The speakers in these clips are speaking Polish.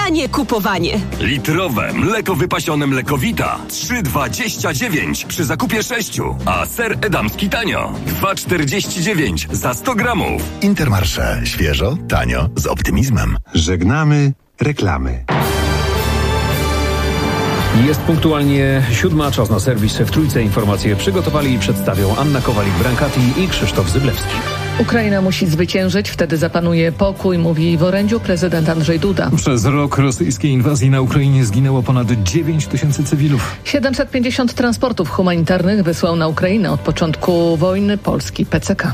tanie kupowanie. Litrowe mleko wypasione Mlekowita 3,29 przy zakupie 6, a ser edamski tanio 2,49 za 100 gramów. Intermarché. Świeżo, tanio, z optymizmem. Żegnamy reklamy. Jest punktualnie 7, czas na serwis w Trójce. Informacje przygotowali i przedstawią Anna Kowalik-Brankati i Krzysztof Zyblewski. Ukraina musi zwyciężyć, wtedy zapanuje pokój, mówi w orędziu prezydent Andrzej Duda. Przez rok rosyjskiej inwazji na Ukrainie zginęło ponad 9 tysięcy cywilów. 750 transportów humanitarnych wysłał na Ukrainę od początku wojny polski PCK.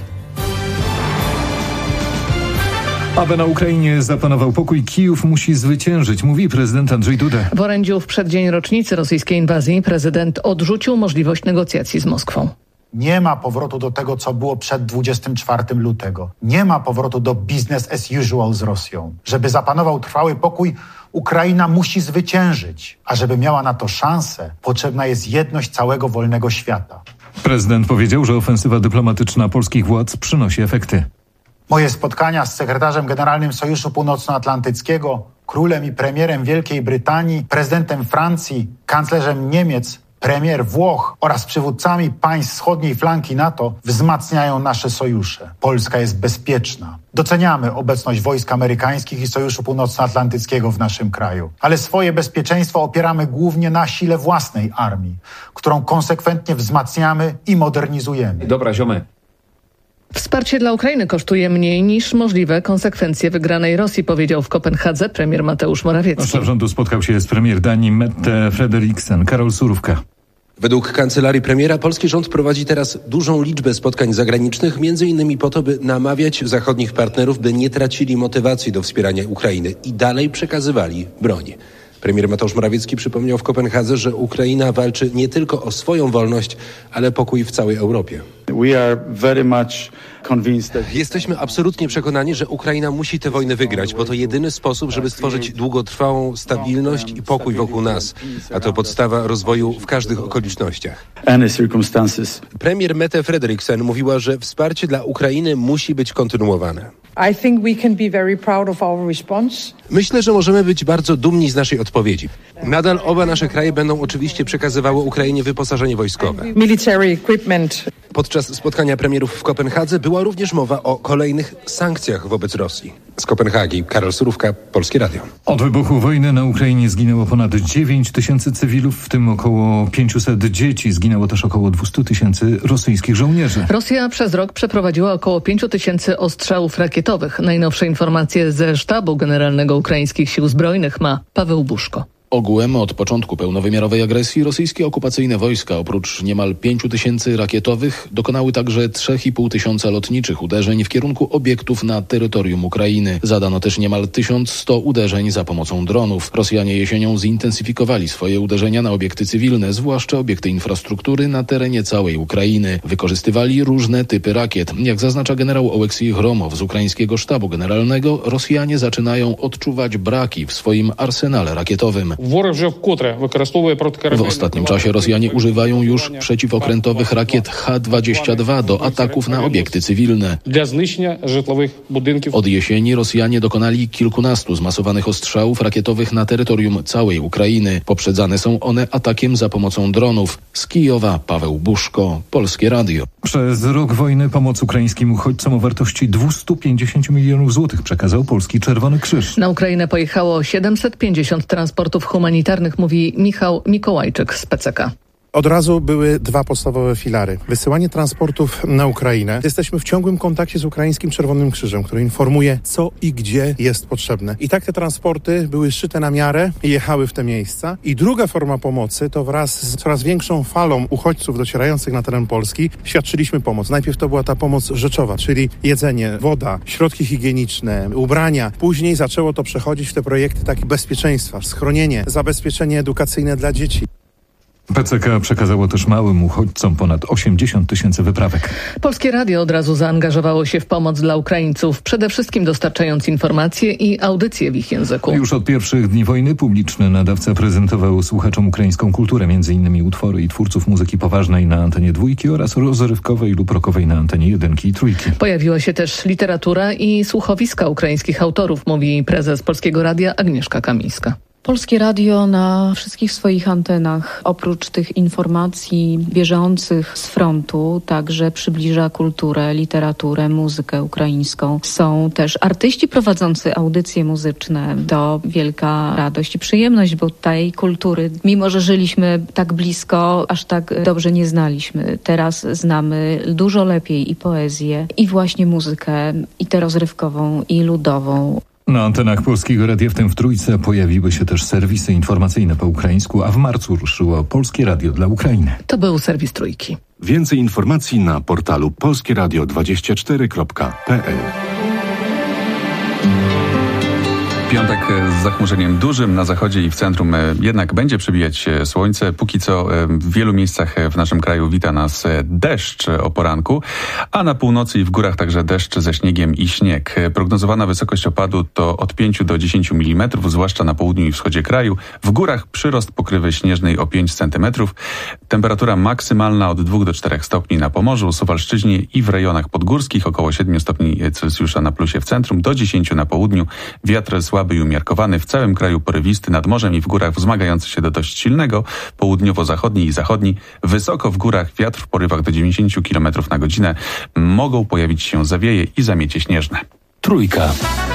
Aby na Ukrainie zapanował pokój, Kijów musi zwyciężyć, mówi prezydent Andrzej Duda. W orędziu w przeddzień rocznicy rosyjskiej inwazji prezydent odrzucił możliwość negocjacji z Moskwą. Nie ma powrotu do tego, co było przed 24 lutego. Nie ma powrotu do business as usual z Rosją. Żeby zapanował trwały pokój, Ukraina musi zwyciężyć. A żeby miała na to szansę, potrzebna jest jedność całego wolnego świata. Prezydent powiedział, że ofensywa dyplomatyczna polskich władz przynosi efekty. Moje spotkania z sekretarzem generalnym Sojuszu Północnoatlantyckiego, królem i premierem Wielkiej Brytanii, prezydentem Francji, kanclerzem Niemiec, premier Włoch oraz przywódcami państw wschodniej flanki NATO wzmacniają nasze sojusze. Polska jest bezpieczna. Doceniamy obecność wojsk amerykańskich i Sojuszu Północnoatlantyckiego w naszym kraju. Ale swoje bezpieczeństwo opieramy głównie na sile własnej armii, którą konsekwentnie wzmacniamy i modernizujemy. Dobra, ziomy. Wsparcie dla Ukrainy kosztuje mniej niż możliwe konsekwencje wygranej Rosji, powiedział w Kopenhadze premier Mateusz Morawiecki. Szef rządu spotkał się z premier Danii Mette Frederiksen. Karol Surówka. Według kancelarii premiera polski rząd prowadzi teraz dużą liczbę spotkań zagranicznych, m.in. po to, by namawiać zachodnich partnerów, by nie tracili motywacji do wspierania Ukrainy i dalej przekazywali broń. Premier Mateusz Morawiecki przypomniał w Kopenhadze, że Ukraina walczy nie tylko o swoją wolność, ale pokój w całej Europie. Jesteśmy absolutnie przekonani, że Ukraina musi tę wojnę wygrać, bo to jedyny sposób, żeby stworzyć długotrwałą stabilność i pokój wokół nas, a to podstawa rozwoju w każdych okolicznościach. Premier Mette Frederiksen mówiła, że wsparcie dla Ukrainy musi być kontynuowane. Myślę, że możemy być bardzo dumni z naszej odpowiedzi. Nadal oba nasze kraje będą oczywiście przekazywały Ukrainie wyposażenie wojskowe. Podczas spotkania premierów w Kopenhadze była również mowa o kolejnych sankcjach wobec Rosji. Z Kopenhagi Karol Surówka, Polskie Radio. Od wybuchu wojny na Ukrainie zginęło ponad 9 tysięcy cywilów, w tym około 500 dzieci. Zginęło też około 200 tysięcy rosyjskich żołnierzy. Rosja przez rok przeprowadziła około 5 tysięcy ostrzałów rakietowych. Najnowsze informacje ze Sztabu Generalnego Ukraińskich Sił Zbrojnych ma Paweł Buszko. Ogółem od początku pełnowymiarowej agresji rosyjskie okupacyjne wojska oprócz niemal 5 tysięcy rakietowych dokonały także 3,5 tysiąca lotniczych uderzeń w kierunku obiektów na terytorium Ukrainy. Zadano też niemal 1100 uderzeń za pomocą dronów. Rosjanie jesienią zintensyfikowali swoje uderzenia na obiekty cywilne, zwłaszcza obiekty infrastruktury na terenie całej Ukrainy. Wykorzystywali różne typy rakiet. Jak zaznacza generał Oleksij Hromow z ukraińskiego sztabu generalnego, Rosjanie zaczynają odczuwać braki w swoim arsenale rakietowym. W ostatnim czasie Rosjanie używają już przeciwokrętowych rakiet H-22 do ataków na obiekty cywilne. Od jesieni Rosjanie dokonali kilkunastu zmasowanych ostrzałów rakietowych na terytorium całej Ukrainy. Poprzedzane są one atakiem za pomocą dronów. Z Kijowa Paweł Buszko, Polskie Radio. Przez rok wojny pomoc ukraińskim uchodźcom o wartości 250 milionów złotych przekazał Polski Czerwony Krzyż. Na Ukrainę pojechało 750 transportów humanitarnych, mówi Michał Mikołajczyk z PCK. Od razu były dwa podstawowe filary. Wysyłanie transportów na Ukrainę. Jesteśmy w ciągłym kontakcie z Ukraińskim Czerwonym Krzyżem, który informuje, co i gdzie jest potrzebne. I tak te transporty były szyte na miarę i jechały w te miejsca. I druga forma pomocy to wraz z coraz większą falą uchodźców docierających na teren Polski świadczyliśmy pomoc. Najpierw to była ta pomoc rzeczowa, czyli jedzenie, woda, środki higieniczne, ubrania. Później zaczęło to przechodzić w te projekty takie bezpieczeństwa, schronienie, zabezpieczenie edukacyjne dla dzieci. PCK przekazało też małym uchodźcom ponad 80 tysięcy wyprawek. Polskie Radio od razu zaangażowało się w pomoc dla Ukraińców, przede wszystkim dostarczając informacje i audycje w ich języku. Już od pierwszych dni wojny publiczny nadawca prezentował słuchaczom ukraińską kulturę, m.in. utwory i twórców muzyki poważnej na antenie 2 oraz rozrywkowej lub rockowej na antenie 1 i 3. Pojawiła się też literatura i słuchowiska ukraińskich autorów, mówi prezes Polskiego Radia Agnieszka Kamińska. Polskie Radio na wszystkich swoich antenach, oprócz tych informacji bieżących z frontu, także przybliża kulturę, literaturę, muzykę ukraińską. Są też artyści prowadzący audycje muzyczne. To wielka radość i przyjemność, bo tej kultury, mimo że żyliśmy tak blisko, aż tak dobrze nie znaliśmy. Teraz znamy dużo lepiej i poezję, i właśnie muzykę, i tę rozrywkową, i ludową. Na antenach Polskiego Radia, w tym w Trójce, pojawiły się też serwisy informacyjne po ukraińsku, a w marcu ruszyło Polskie Radio dla Ukrainy. To był serwis Trójki. Więcej informacji na portalu polskieradio24.pl. Piątek z zachmurzeniem dużym na zachodzie i w centrum jednak będzie przebijać się słońce. Póki co w wielu miejscach w naszym kraju wita nas deszcz o poranku, a na północy i w górach także deszcz ze śniegiem i śnieg. Prognozowana wysokość opadu to od 5 do 10 mm, zwłaszcza na południu i wschodzie kraju. W górach przyrost pokrywy śnieżnej o 5 cm. Temperatura maksymalna od 2 do 4 stopni na Pomorzu, Suwalszczyźnie i w rejonach podgórskich, około 7 stopni Celsjusza na plusie w centrum, do 10 na południu. Wiatr słaby i umiarkowany, w całym kraju porywisty, nad morzem i w górach wzmagający się do dość silnego, południowo-zachodni i zachodni. Wysoko w górach wiatr w porywach do 90 km na godzinę. Mogą pojawić się zawieje i zamiecie śnieżne. Trójka.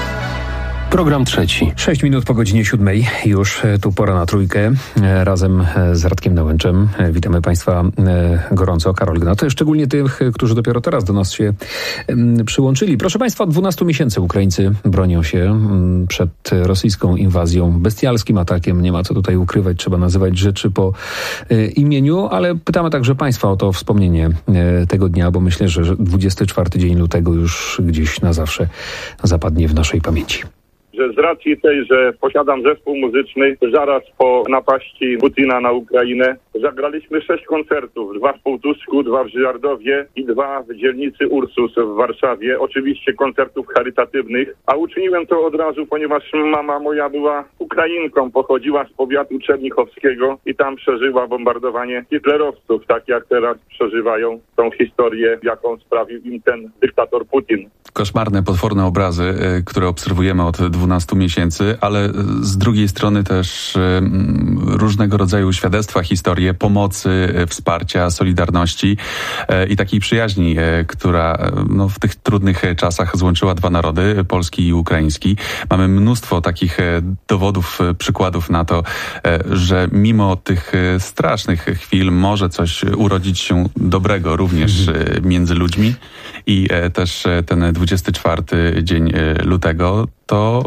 Program trzeci. 6 minut po godzinie 7. Już tu pora na Trójkę. Razem z Radkiem Nałęczem. Witamy Państwa gorąco. Karol Gnat. Szczególnie tych, którzy dopiero teraz do nas się przyłączyli. Proszę Państwa, od 12 miesięcy Ukraińcy bronią się przed rosyjską inwazją, bestialskim atakiem. Nie ma co tutaj ukrywać. Trzeba nazywać rzeczy po imieniu, ale pytamy także Państwa o to wspomnienie tego dnia, bo myślę, że 24 dzień lutego już gdzieś na zawsze zapadnie w naszej pamięci. Że z racji tej, że posiadam zespół muzyczny, zaraz po napaści Putina na Ukrainę zagraliśmy 6 koncertów. 2 w Półtusku, 2 w Żyjardowie i 2 w dzielnicy Ursus w Warszawie. Oczywiście koncertów charytatywnych. A uczyniłem to od razu, ponieważ mama moja była Ukrainką, pochodziła z powiatu czernichowskiego i tam przeżyła bombardowanie hitlerowców, tak jak teraz przeżywają tą historię, jaką sprawił im ten dyktator Putin. Koszmarne, potworne obrazy, które obserwujemy od 12 miesięcy, ale z drugiej strony też różnego rodzaju świadectwa, historie pomocy, wsparcia, solidarności i takiej przyjaźni, która w tych trudnych czasach złączyła 2 narody, polski i ukraiński. Mamy mnóstwo takich dowodów, przykładów na to, że mimo tych strasznych chwil może coś urodzić się dobrego również między ludźmi i też ten 24 dzień lutego to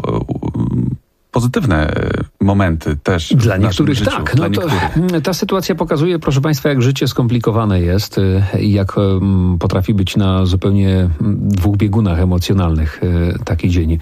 pozytywne momenty też dla w niektórych życiu. Tak. Dla niektórych. Ta sytuacja pokazuje, proszę Państwa, jak życie skomplikowane jest i jak potrafi być na zupełnie 2 biegunach emocjonalnych taki dzień.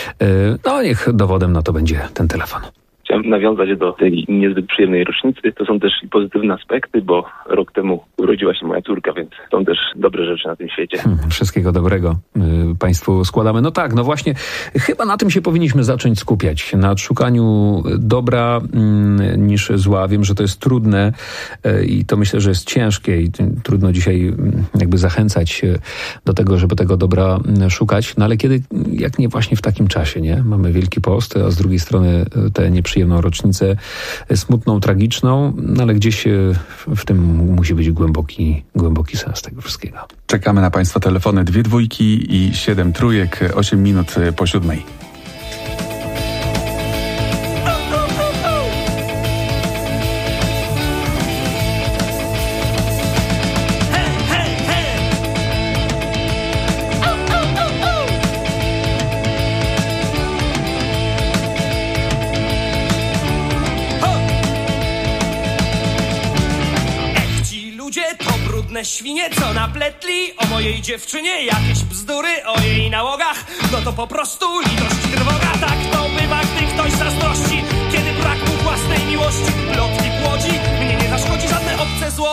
Niech dowodem na to będzie ten telefon. Chciałem nawiązać do tej niezbyt przyjemnej rocznicy. To są też pozytywne aspekty, bo rok temu urodziła się moja córka, więc są też dobre rzeczy na tym świecie. Wszystkiego dobrego Państwu składamy. Właśnie, chyba na tym się powinniśmy zacząć skupiać. Nad szukaniu dobra niż zła. Wiem, że to jest trudne i to myślę, że jest ciężkie i trudno dzisiaj jakby zachęcać do tego, żeby tego dobra szukać. Ale kiedy, jak nie właśnie w takim czasie, nie? Mamy Wielki Post, a z drugiej strony te nieprzyjemną rocznicę, tragiczną, ale gdzieś w tym musi być głęboki sens tego wszystkiego. Czekamy na Państwa telefony 2 dwójki i 7 trójek, 8 minut po 7. Świnie, co napletli o mojej dziewczynie jakieś bzdury o jej nałogach, no to po prostu litość i trwoga. Tak to bywa, gdy ktoś zazdrości, kiedy brak mu własnej miłości. Plotki płodzi, mnie nie zaszkodzi żadne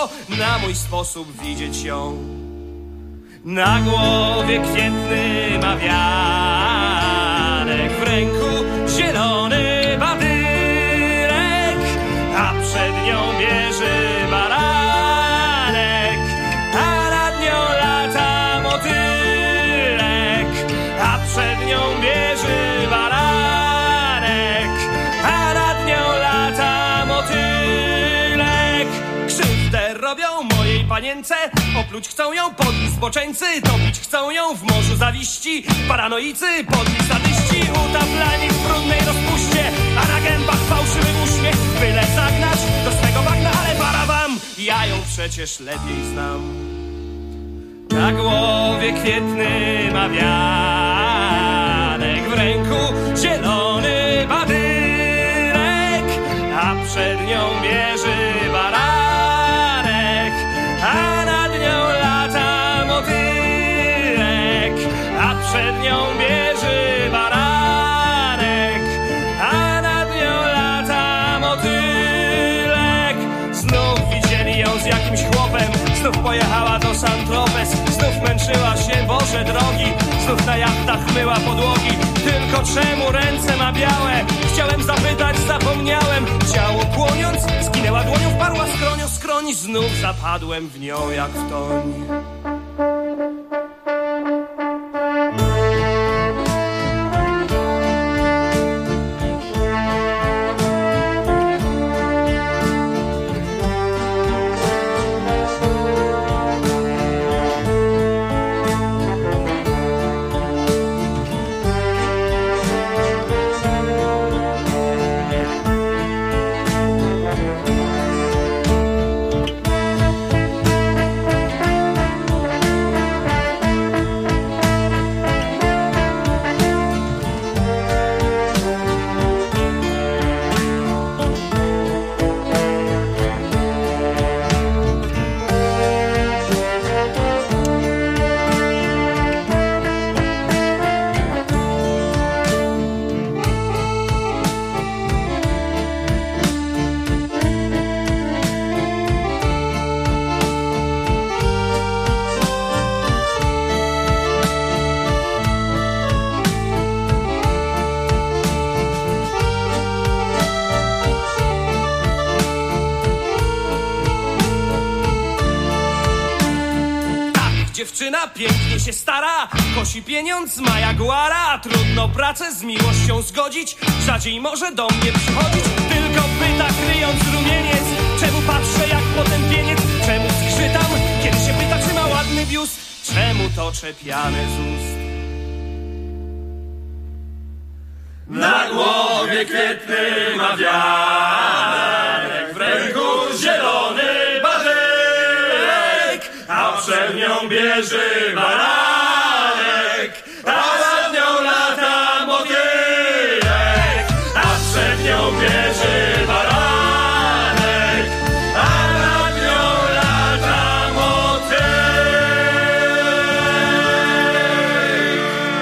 na mój sposób widzieć ją. Na głowie kwietny ma wianek, w ręku zielony badyrek, a przed nią bierze baranek, a nad nią lata motylek, a przed nią bierze baranek, a nad nią lata motylek. Krzywdę robią mojej panience, opluć chcą ją podli zboczeńcy, topić chcą ją w morzu zawiści, paranoicy, podli sadyści, utaplani w brudnej rozpuście, a na gębach fałszywy uśmiech, byle zagnać do swego bagna, ale para wam, ja ją przecież lepiej znam. Na głowie kwietny ma wianek, w ręku zielony badyrek, a przed nią bierze baranek, a nad nią lata motylek, a przed nią bierze baranek, a nad nią lata motylek. Znów widzieli ją z jakimś chłopem, znów pojechała do Saint-Tropez, znów męczyła się, Boże drogi, znów na jachtach myła podłogi. Tylko czemu ręce ma białe? Chciałem zapytać, zapomniałem. Ciało kłoniąc, skinęła dłonią, wparła skroń, znów zapadłem w nią jak w toń. Dziewczyna pięknie się stara, kosi pieniądz, ma jaguara. Trudno pracę z miłością zgodzić, rzadziej może do mnie przychodzić. Tylko pyta, kryjąc rumieniec, czemu patrzę jak potępieniec, czemu skrzytam, kiedy się pyta, czy ma ładny biust, czemu toczę pianę z ust. Na głowie kwietny ma wianek, w ręku zielony badyrek, a przed nią bierze baranek, a nad nią lata motylek, a przed nią bierze baranek, a nad nią lata motylek.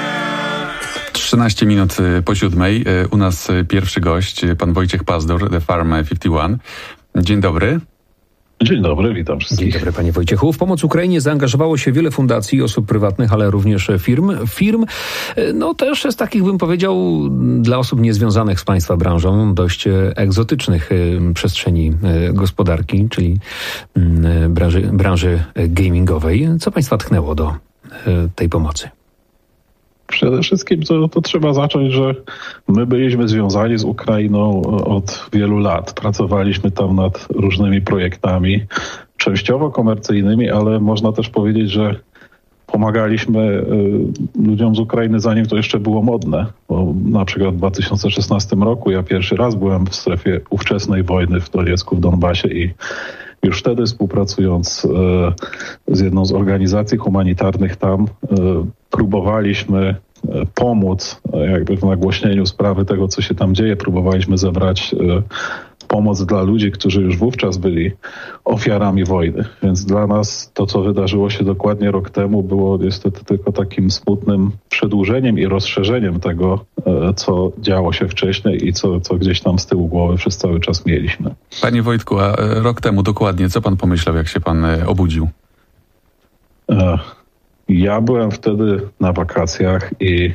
13 minut po 7:00. U nas pierwszy gość, pan Wojciech Pazdur, The Farm 51. Dzień dobry. Dzień dobry, witam wszystkich. Dzień dobry, panie Wojciechu. W pomoc Ukrainie zaangażowało się wiele fundacji, osób prywatnych, ale również firm. No też z takich, bym powiedział, dla osób niezwiązanych z państwa branżą, dość egzotycznych przestrzeni gospodarki, czyli branży gamingowej. Co państwa tchnęło do tej pomocy? Przede wszystkim to trzeba zacząć, że my byliśmy związani z Ukrainą od wielu lat. Pracowaliśmy tam nad różnymi projektami, częściowo komercyjnymi, ale można też powiedzieć, że pomagaliśmy ludziom z Ukrainy, zanim to jeszcze było modne. Bo na przykład w 2016 roku ja pierwszy raz byłem w strefie ówczesnej wojny w Doniecku, w Donbasie i już wtedy współpracując z jedną z organizacji humanitarnych tam próbowaliśmy pomóc jakby w nagłośnieniu sprawy tego, co się tam dzieje. Próbowaliśmy zebrać pomoc dla ludzi, którzy już wówczas byli ofiarami wojny. Więc dla nas to, co wydarzyło się dokładnie rok temu, było niestety tylko takim smutnym przedłużeniem i rozszerzeniem tego, co działo się wcześniej i co gdzieś tam z tyłu głowy przez cały czas mieliśmy. Panie Wojtku, a rok temu dokładnie, co pan pomyślał, jak się pan obudził? Ja byłem wtedy na wakacjach i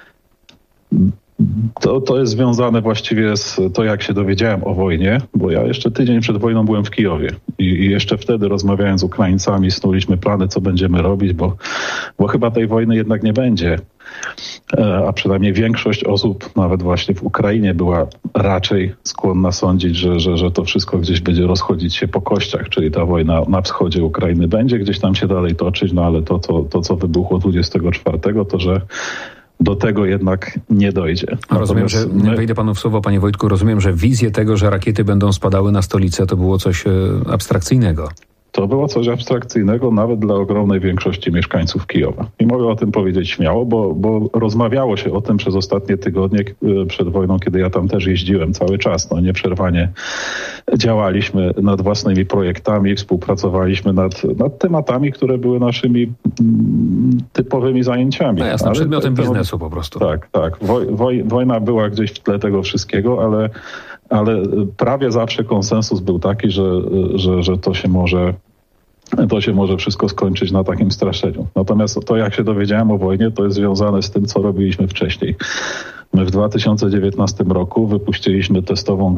to jest związane właściwie z to, jak się dowiedziałem o wojnie, bo ja jeszcze tydzień przed wojną byłem w Kijowie i jeszcze wtedy rozmawiając z Ukraińcami snuliśmy plany, co będziemy robić, bo chyba tej wojny jednak nie będzie. A przynajmniej większość osób, nawet właśnie w Ukrainie, była raczej skłonna sądzić, że to wszystko gdzieś będzie rozchodzić się po kościach, czyli ta wojna na wschodzie Ukrainy będzie gdzieś tam się dalej toczyć, no ale to co wybuchło 24, to że do tego jednak nie dojdzie. Rozumiem, że wejdę panu w słowo, panie Wojtku, rozumiem, że wizję tego, że rakiety będą spadały na stolicę, to było coś abstrakcyjnego. To było coś abstrakcyjnego nawet dla ogromnej większości mieszkańców Kijowa. I mogę o tym powiedzieć śmiało, bo rozmawiało się o tym przez ostatnie tygodnie przed wojną, kiedy ja tam też jeździłem cały czas. No, nieprzerwanie działaliśmy nad własnymi projektami, współpracowaliśmy nad tematami, które były naszymi typowymi zajęciami. No jasne, przedmiotem biznesu po prostu. Tak. Wojna była gdzieś w tle tego wszystkiego, ale prawie zawsze konsensus był taki, że to się może wszystko skończyć na takim straszeniu. Natomiast to, jak się dowiedziałem o wojnie, to jest związane z tym, co robiliśmy wcześniej. My w 2019 roku wypuściliśmy testową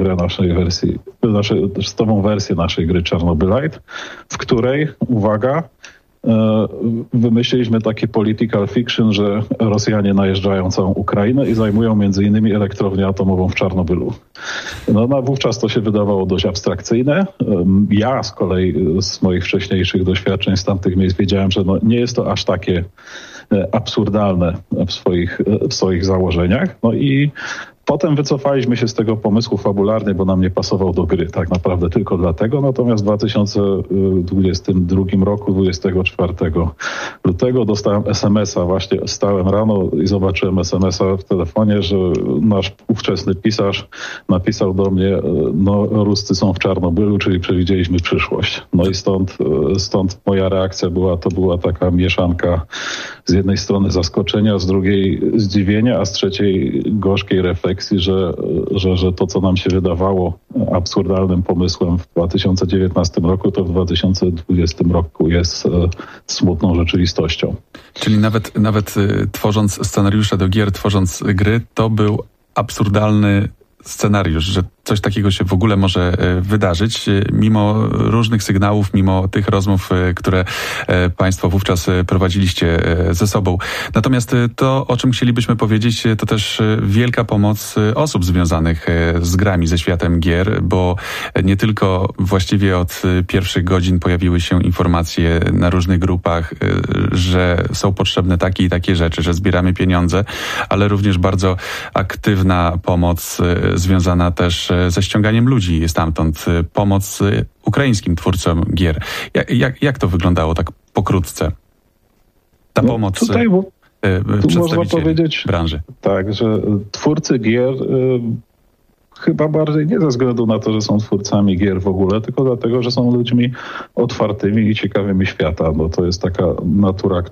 wersję naszej gry Chernobylite, w której, uwaga, wymyśliliśmy takie political fiction, że Rosjanie najeżdżają całą Ukrainę i zajmują między innymi elektrownię atomową w Czarnobylu. No wówczas to się wydawało dość abstrakcyjne. Ja z kolei z moich wcześniejszych doświadczeń z tamtych miejsc wiedziałem, że nie jest to aż takie absurdalne w swoich założeniach. No i potem wycofaliśmy się z tego pomysłu fabularnie, bo nam nie pasował do gry. Tak naprawdę tylko dlatego. Natomiast w 2022 roku, 24 lutego dostałem SMS-a. Właśnie stałem rano i zobaczyłem SMS-a w telefonie, że nasz ówczesny pisarz napisał do mnie, Ruscy są w Czarnobylu, czyli przewidzieliśmy przyszłość. No i stąd moja reakcja była taka mieszanka z jednej strony zaskoczenia, z drugiej zdziwienia, a z trzeciej gorzkiej refleksji, że to, co nam się wydawało absurdalnym pomysłem w 2019 roku, to w 2020 roku jest smutną rzeczywistością. Czyli nawet tworząc scenariusze do gier, tworząc gry, to był absurdalny scenariusz, że coś takiego się w ogóle może wydarzyć, mimo różnych sygnałów, mimo tych rozmów, które państwo wówczas prowadziliście ze sobą. Natomiast to, o czym chcielibyśmy powiedzieć, to też wielka pomoc osób związanych z grami, ze światem gier, bo nie tylko właściwie od pierwszych godzin pojawiły się informacje na różnych grupach, że są potrzebne takie i takie rzeczy, że zbieramy pieniądze, ale również bardzo aktywna pomoc związana też ze ściąganiem ludzi stamtąd, pomoc ukraińskim twórcom gier. Jak to wyglądało tak pokrótce? Ta pomoc tutaj, tu można powiedzieć, branży. Tak, że twórcy gier chyba bardziej nie ze względu na to, że są twórcami gier w ogóle, tylko dlatego, że są ludźmi otwartymi i ciekawymi świata, bo to jest taka natura,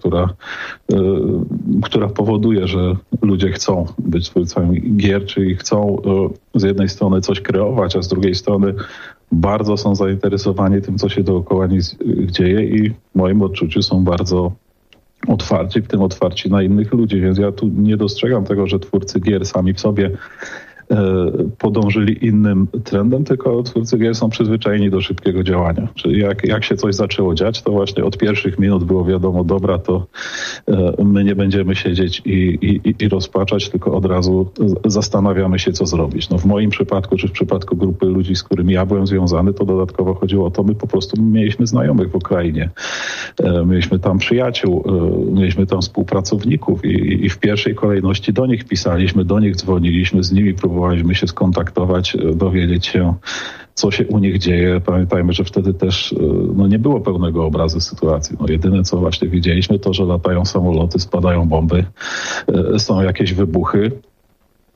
która powoduje, że ludzie chcą być twórcami gier, czyli chcą z jednej strony coś kreować, a z drugiej strony bardzo są zainteresowani tym, co się dookoła nich dzieje i w moim odczuciu są bardzo otwarci, w tym otwarci na innych ludzi, więc ja tu nie dostrzegam tego, że twórcy gier sami w sobie podążyli innym trendem, tylko twórcy gier są przyzwyczajeni do szybkiego działania. Czyli jak się coś zaczęło dziać, to właśnie od pierwszych minut było wiadomo, dobra, to my nie będziemy siedzieć i rozpaczać, tylko od razu zastanawiamy się, co zrobić. No w moim przypadku, czy w przypadku grupy ludzi, z którymi ja byłem związany, to dodatkowo chodziło o to, my po prostu mieliśmy znajomych w Ukrainie. Mieliśmy tam przyjaciół, mieliśmy tam współpracowników i w pierwszej kolejności do nich pisaliśmy, do nich dzwoniliśmy, z nimi próbowaliśmy się skontaktować, dowiedzieć się, co się u nich dzieje. Pamiętajmy, że wtedy też nie było pełnego obrazu sytuacji. Jedyne, co właśnie widzieliśmy, to, że latają samoloty, spadają bomby, są jakieś wybuchy.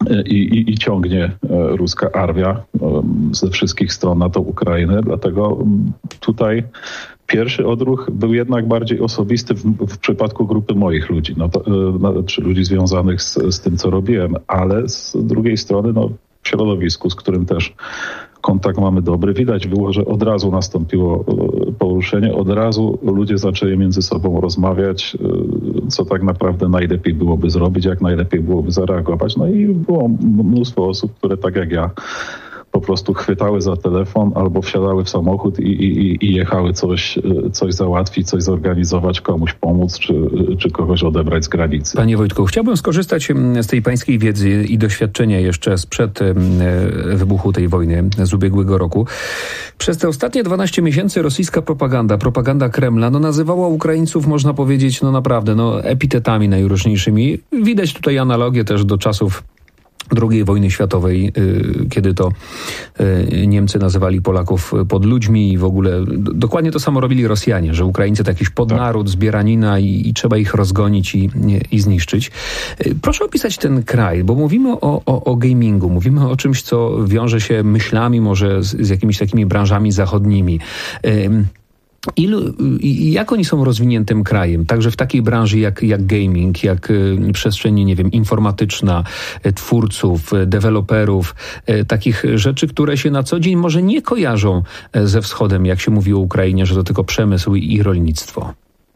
i ciągnie ruska armia ze wszystkich stron na tą Ukrainę. Dlatego tutaj pierwszy odruch był jednak bardziej osobisty w przypadku grupy moich ludzi, czy ludzi związanych z tym, co robiłem, ale z drugiej strony w środowisku, z którym też kontakt mamy dobry, widać było, że od razu nastąpiło poruszenie, od razu ludzie zaczęli między sobą rozmawiać, co tak naprawdę najlepiej byłoby zrobić, jak najlepiej byłoby zareagować. No i było mnóstwo osób, które tak jak ja po prostu chwytały za telefon albo wsiadały w samochód i jechały coś załatwić, coś zorganizować, komuś pomóc, czy kogoś odebrać z granicy. Panie Wojtku, chciałbym skorzystać z tej pańskiej wiedzy i doświadczenia jeszcze sprzed wybuchu tej wojny z ubiegłego roku. Przez te ostatnie 12 miesięcy rosyjska propaganda Kremla, nazywała Ukraińców, można powiedzieć, naprawdę, epitetami najróżniejszymi. Widać tutaj analogię też do czasów II wojny światowej, kiedy to Niemcy nazywali Polaków podludźmi i w ogóle dokładnie to samo robili Rosjanie, że Ukraińcy to jakiś podnaród, zbieranina i trzeba ich rozgonić i zniszczyć. Proszę opisać ten kraj, bo mówimy o gamingu, mówimy o czymś, co wiąże się myślami może z jakimiś takimi branżami zachodnimi. Jak oni są rozwiniętym krajem? Także w takiej branży jak gaming, jak przestrzeń, informatyczna, twórców, deweloperów, takich rzeczy, które się na co dzień może nie kojarzą ze wschodem, jak się mówi o Ukrainie, że to tylko przemysł i rolnictwo.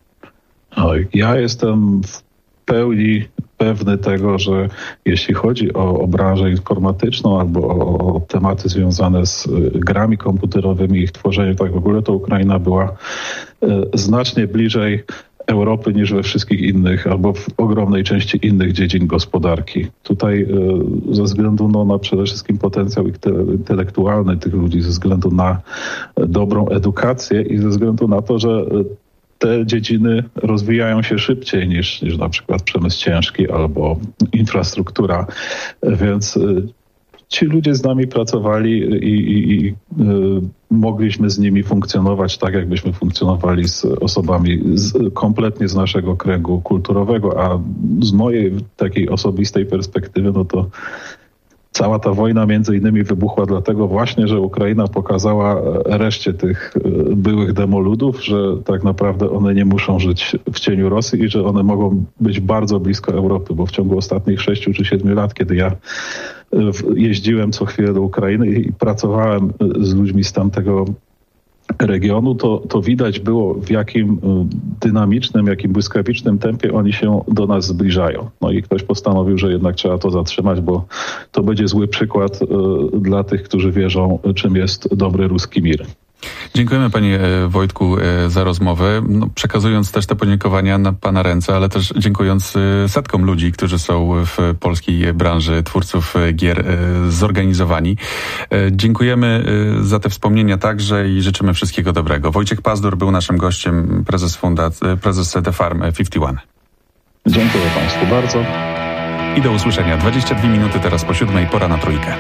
Ja jestem w pełni pewny tego, że jeśli chodzi o branżę informatyczną albo o tematy związane z grami komputerowymi i ich tworzeniem, tak w ogóle to Ukraina była znacznie bliżej Europy niż we wszystkich innych albo w ogromnej części innych dziedzin gospodarki. Tutaj ze względu na przede wszystkim potencjał intelektualny tych ludzi, ze względu na dobrą edukację i ze względu na to, że te dziedziny rozwijają się szybciej niż na przykład przemysł ciężki albo infrastruktura, więc ci ludzie z nami pracowali i mogliśmy z nimi funkcjonować tak, jakbyśmy funkcjonowali z osobami kompletnie z naszego kręgu kulturowego, a z mojej takiej osobistej perspektywy, to cała ta wojna między innymi wybuchła dlatego właśnie, że Ukraina pokazała reszcie tych byłych demoludów, że tak naprawdę one nie muszą żyć w cieniu Rosji i że one mogą być bardzo blisko Europy, bo w ciągu ostatnich 6 czy 7 lat, kiedy ja jeździłem co chwilę do Ukrainy i pracowałem z ludźmi z tamtego regionu, to widać było, w jakim dynamicznym, jakim błyskawicznym tempie oni się do nas zbliżają. I ktoś postanowił, że jednak trzeba to zatrzymać, bo to będzie zły przykład dla tych, którzy wierzą, czym jest dobry ruski mir. Dziękujemy panie Wojtku za rozmowę, przekazując też te podziękowania na pana ręce, ale też dziękując setkom ludzi, którzy są w polskiej branży twórców gier zorganizowani. Dziękujemy za te wspomnienia także i życzymy wszystkiego dobrego. Wojciech Pazdur był naszym gościem, prezes The Farm 51. Dziękuję państwu bardzo. I do usłyszenia. 22 minuty teraz po 7:00, pora na trójkę.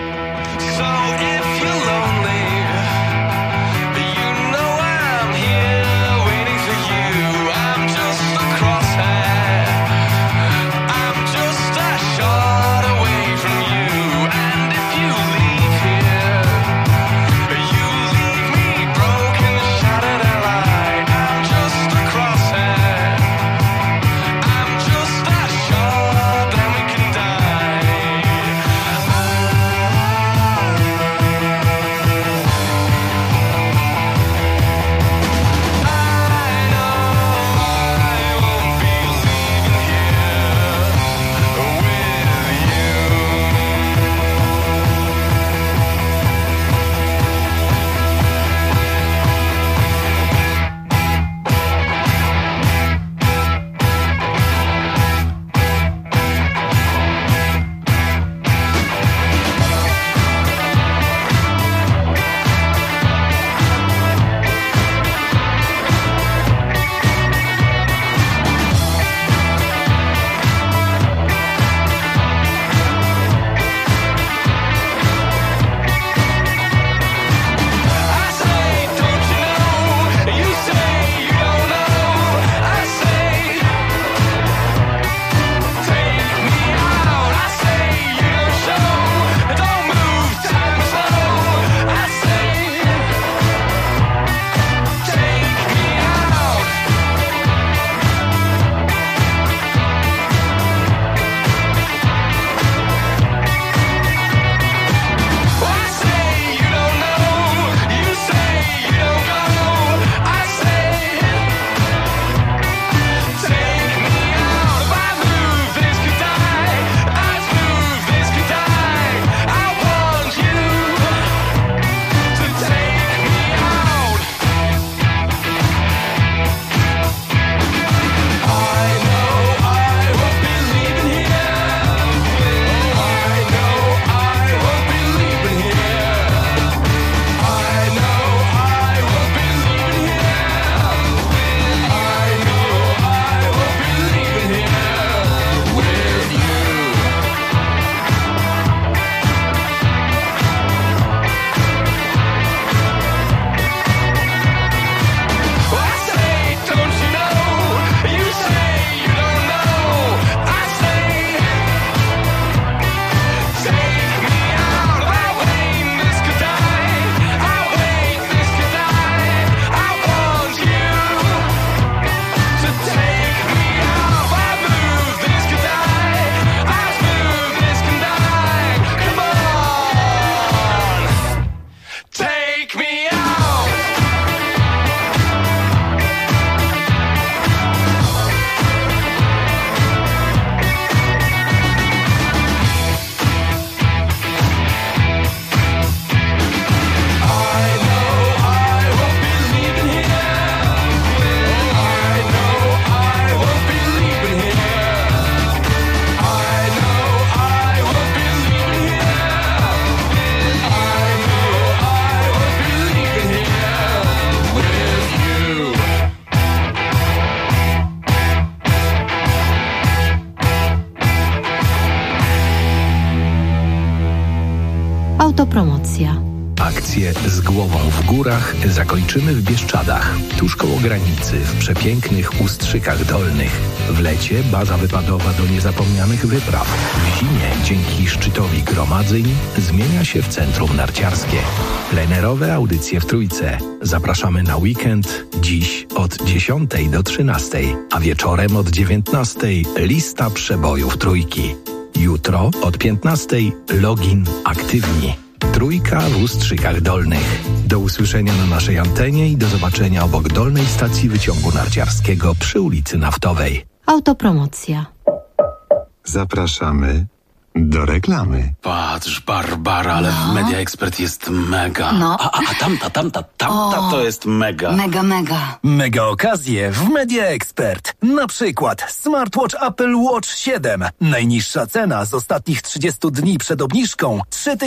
Akcję Z głową w górach zakończymy w Bieszczadach, tuż koło granicy, w przepięknych Ustrzykach Dolnych. W lecie baza wypadowa do niezapomnianych wypraw. W zimie dzięki szczytowi gromadzeń zmienia się w centrum narciarskie. Plenerowe audycje w Trójce. Zapraszamy na weekend dziś od 10 do 13, a wieczorem od 19 lista przebojów Trójki. Jutro od 15 login aktywni. Trójka w Ustrzykach Dolnych. Do usłyszenia na naszej antenie i do zobaczenia obok dolnej stacji wyciągu narciarskiego przy ulicy Naftowej. Autopromocja. Zapraszamy do reklamy. Patrz, Barbara, ale w Media Expert jest mega. No. A tamta to jest mega. Mega. Mega okazje w Media Expert. Na przykład smartwatch Apple Watch 7. Najniższa cena z ostatnich 30 dni przed obniżką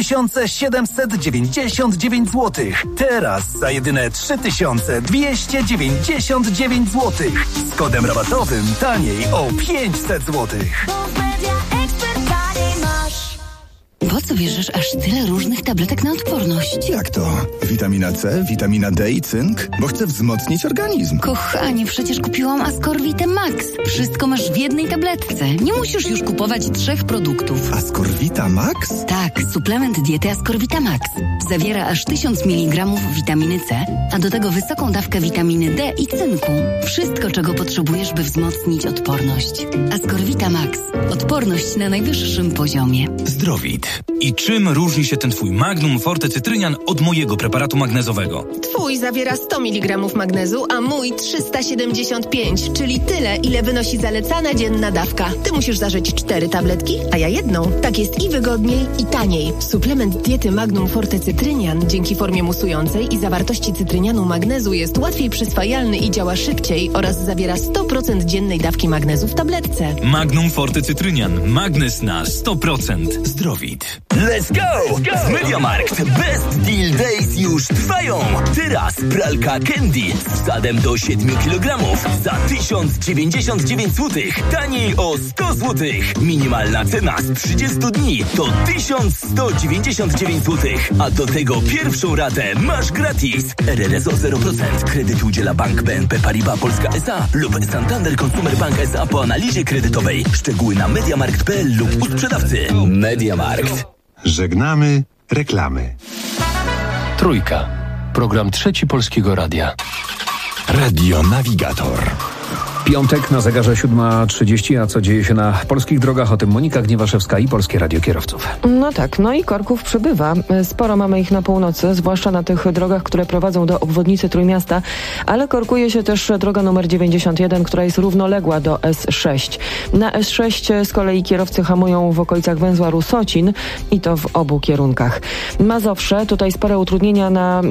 3799 zł. Teraz za jedyne 3299 zł. Z kodem rabatowym taniej o 500 zł. Po co bierzesz aż tyle różnych tabletek na odporność? Jak to? Witamina C, witamina D i cynk? Bo chcę wzmocnić organizm. Kochanie, przecież kupiłam Ascorvitę Max. Wszystko masz w jednej tabletce. Nie musisz już kupować 3 produktów. Ascorvita Max? Tak, suplement diety Ascorvita Max. Zawiera aż 1000 mg witaminy C, a do tego wysoką dawkę witaminy D i cynku. Wszystko, czego potrzebujesz, by wzmocnić odporność. Ascorvita Max. Odporność na najwyższym poziomie. Zdrowit. I czym różni się ten twój Magnum Forte Cytrynian od mojego preparatu magnezowego? Twój zawiera 100 mg magnezu, a mój 375, czyli tyle, ile wynosi zalecana dzienna dawka. Ty musisz zażyć 4 tabletki, a ja 1. Tak jest i wygodniej, i taniej. Suplement diety Magnum Forte Cytrynian dzięki formie musującej i zawartości cytrynianu magnezu jest łatwiej przyswajalny i działa szybciej oraz zawiera 100% dziennej dawki magnezu w tabletce. Magnum Forte Cytrynian. Magnez na 100%. Zdrowit. Let's go! W MediaMarkt Best Deal Days już trwają. Teraz pralka Candy z wsadem do 7 kg za 1099 zł. Taniej o 100 zł. Minimalna cena z 30 dni to 1199 zł. A do tego pierwszą ratę masz gratis. RRSO 0%. Kredyt udziela Bank BNP Paribas Polska S.A. lub Santander Consumer Bank S.A. po analizie kredytowej. Szczegóły na mediamarkt.pl lub u sprzedawcy. MediaMarkt. Żegnamy reklamy. Trójka. Program Trzeci Polskiego Radia. Radio Navigator. Piątek na zegarze 7:30, a co dzieje się na polskich drogach? O tym Monika Gniewaszewska i Polskie Radio Kierowców. No tak, no i korków przybywa. Sporo mamy ich na północy, zwłaszcza na tych drogach, które prowadzą do obwodnicy Trójmiasta, ale korkuje się też droga numer 91, która jest równoległa do S6. Na S6 z kolei kierowcy hamują w okolicach węzła Rusocin i to w obu kierunkach. Mazowsze, tutaj spore utrudnienia na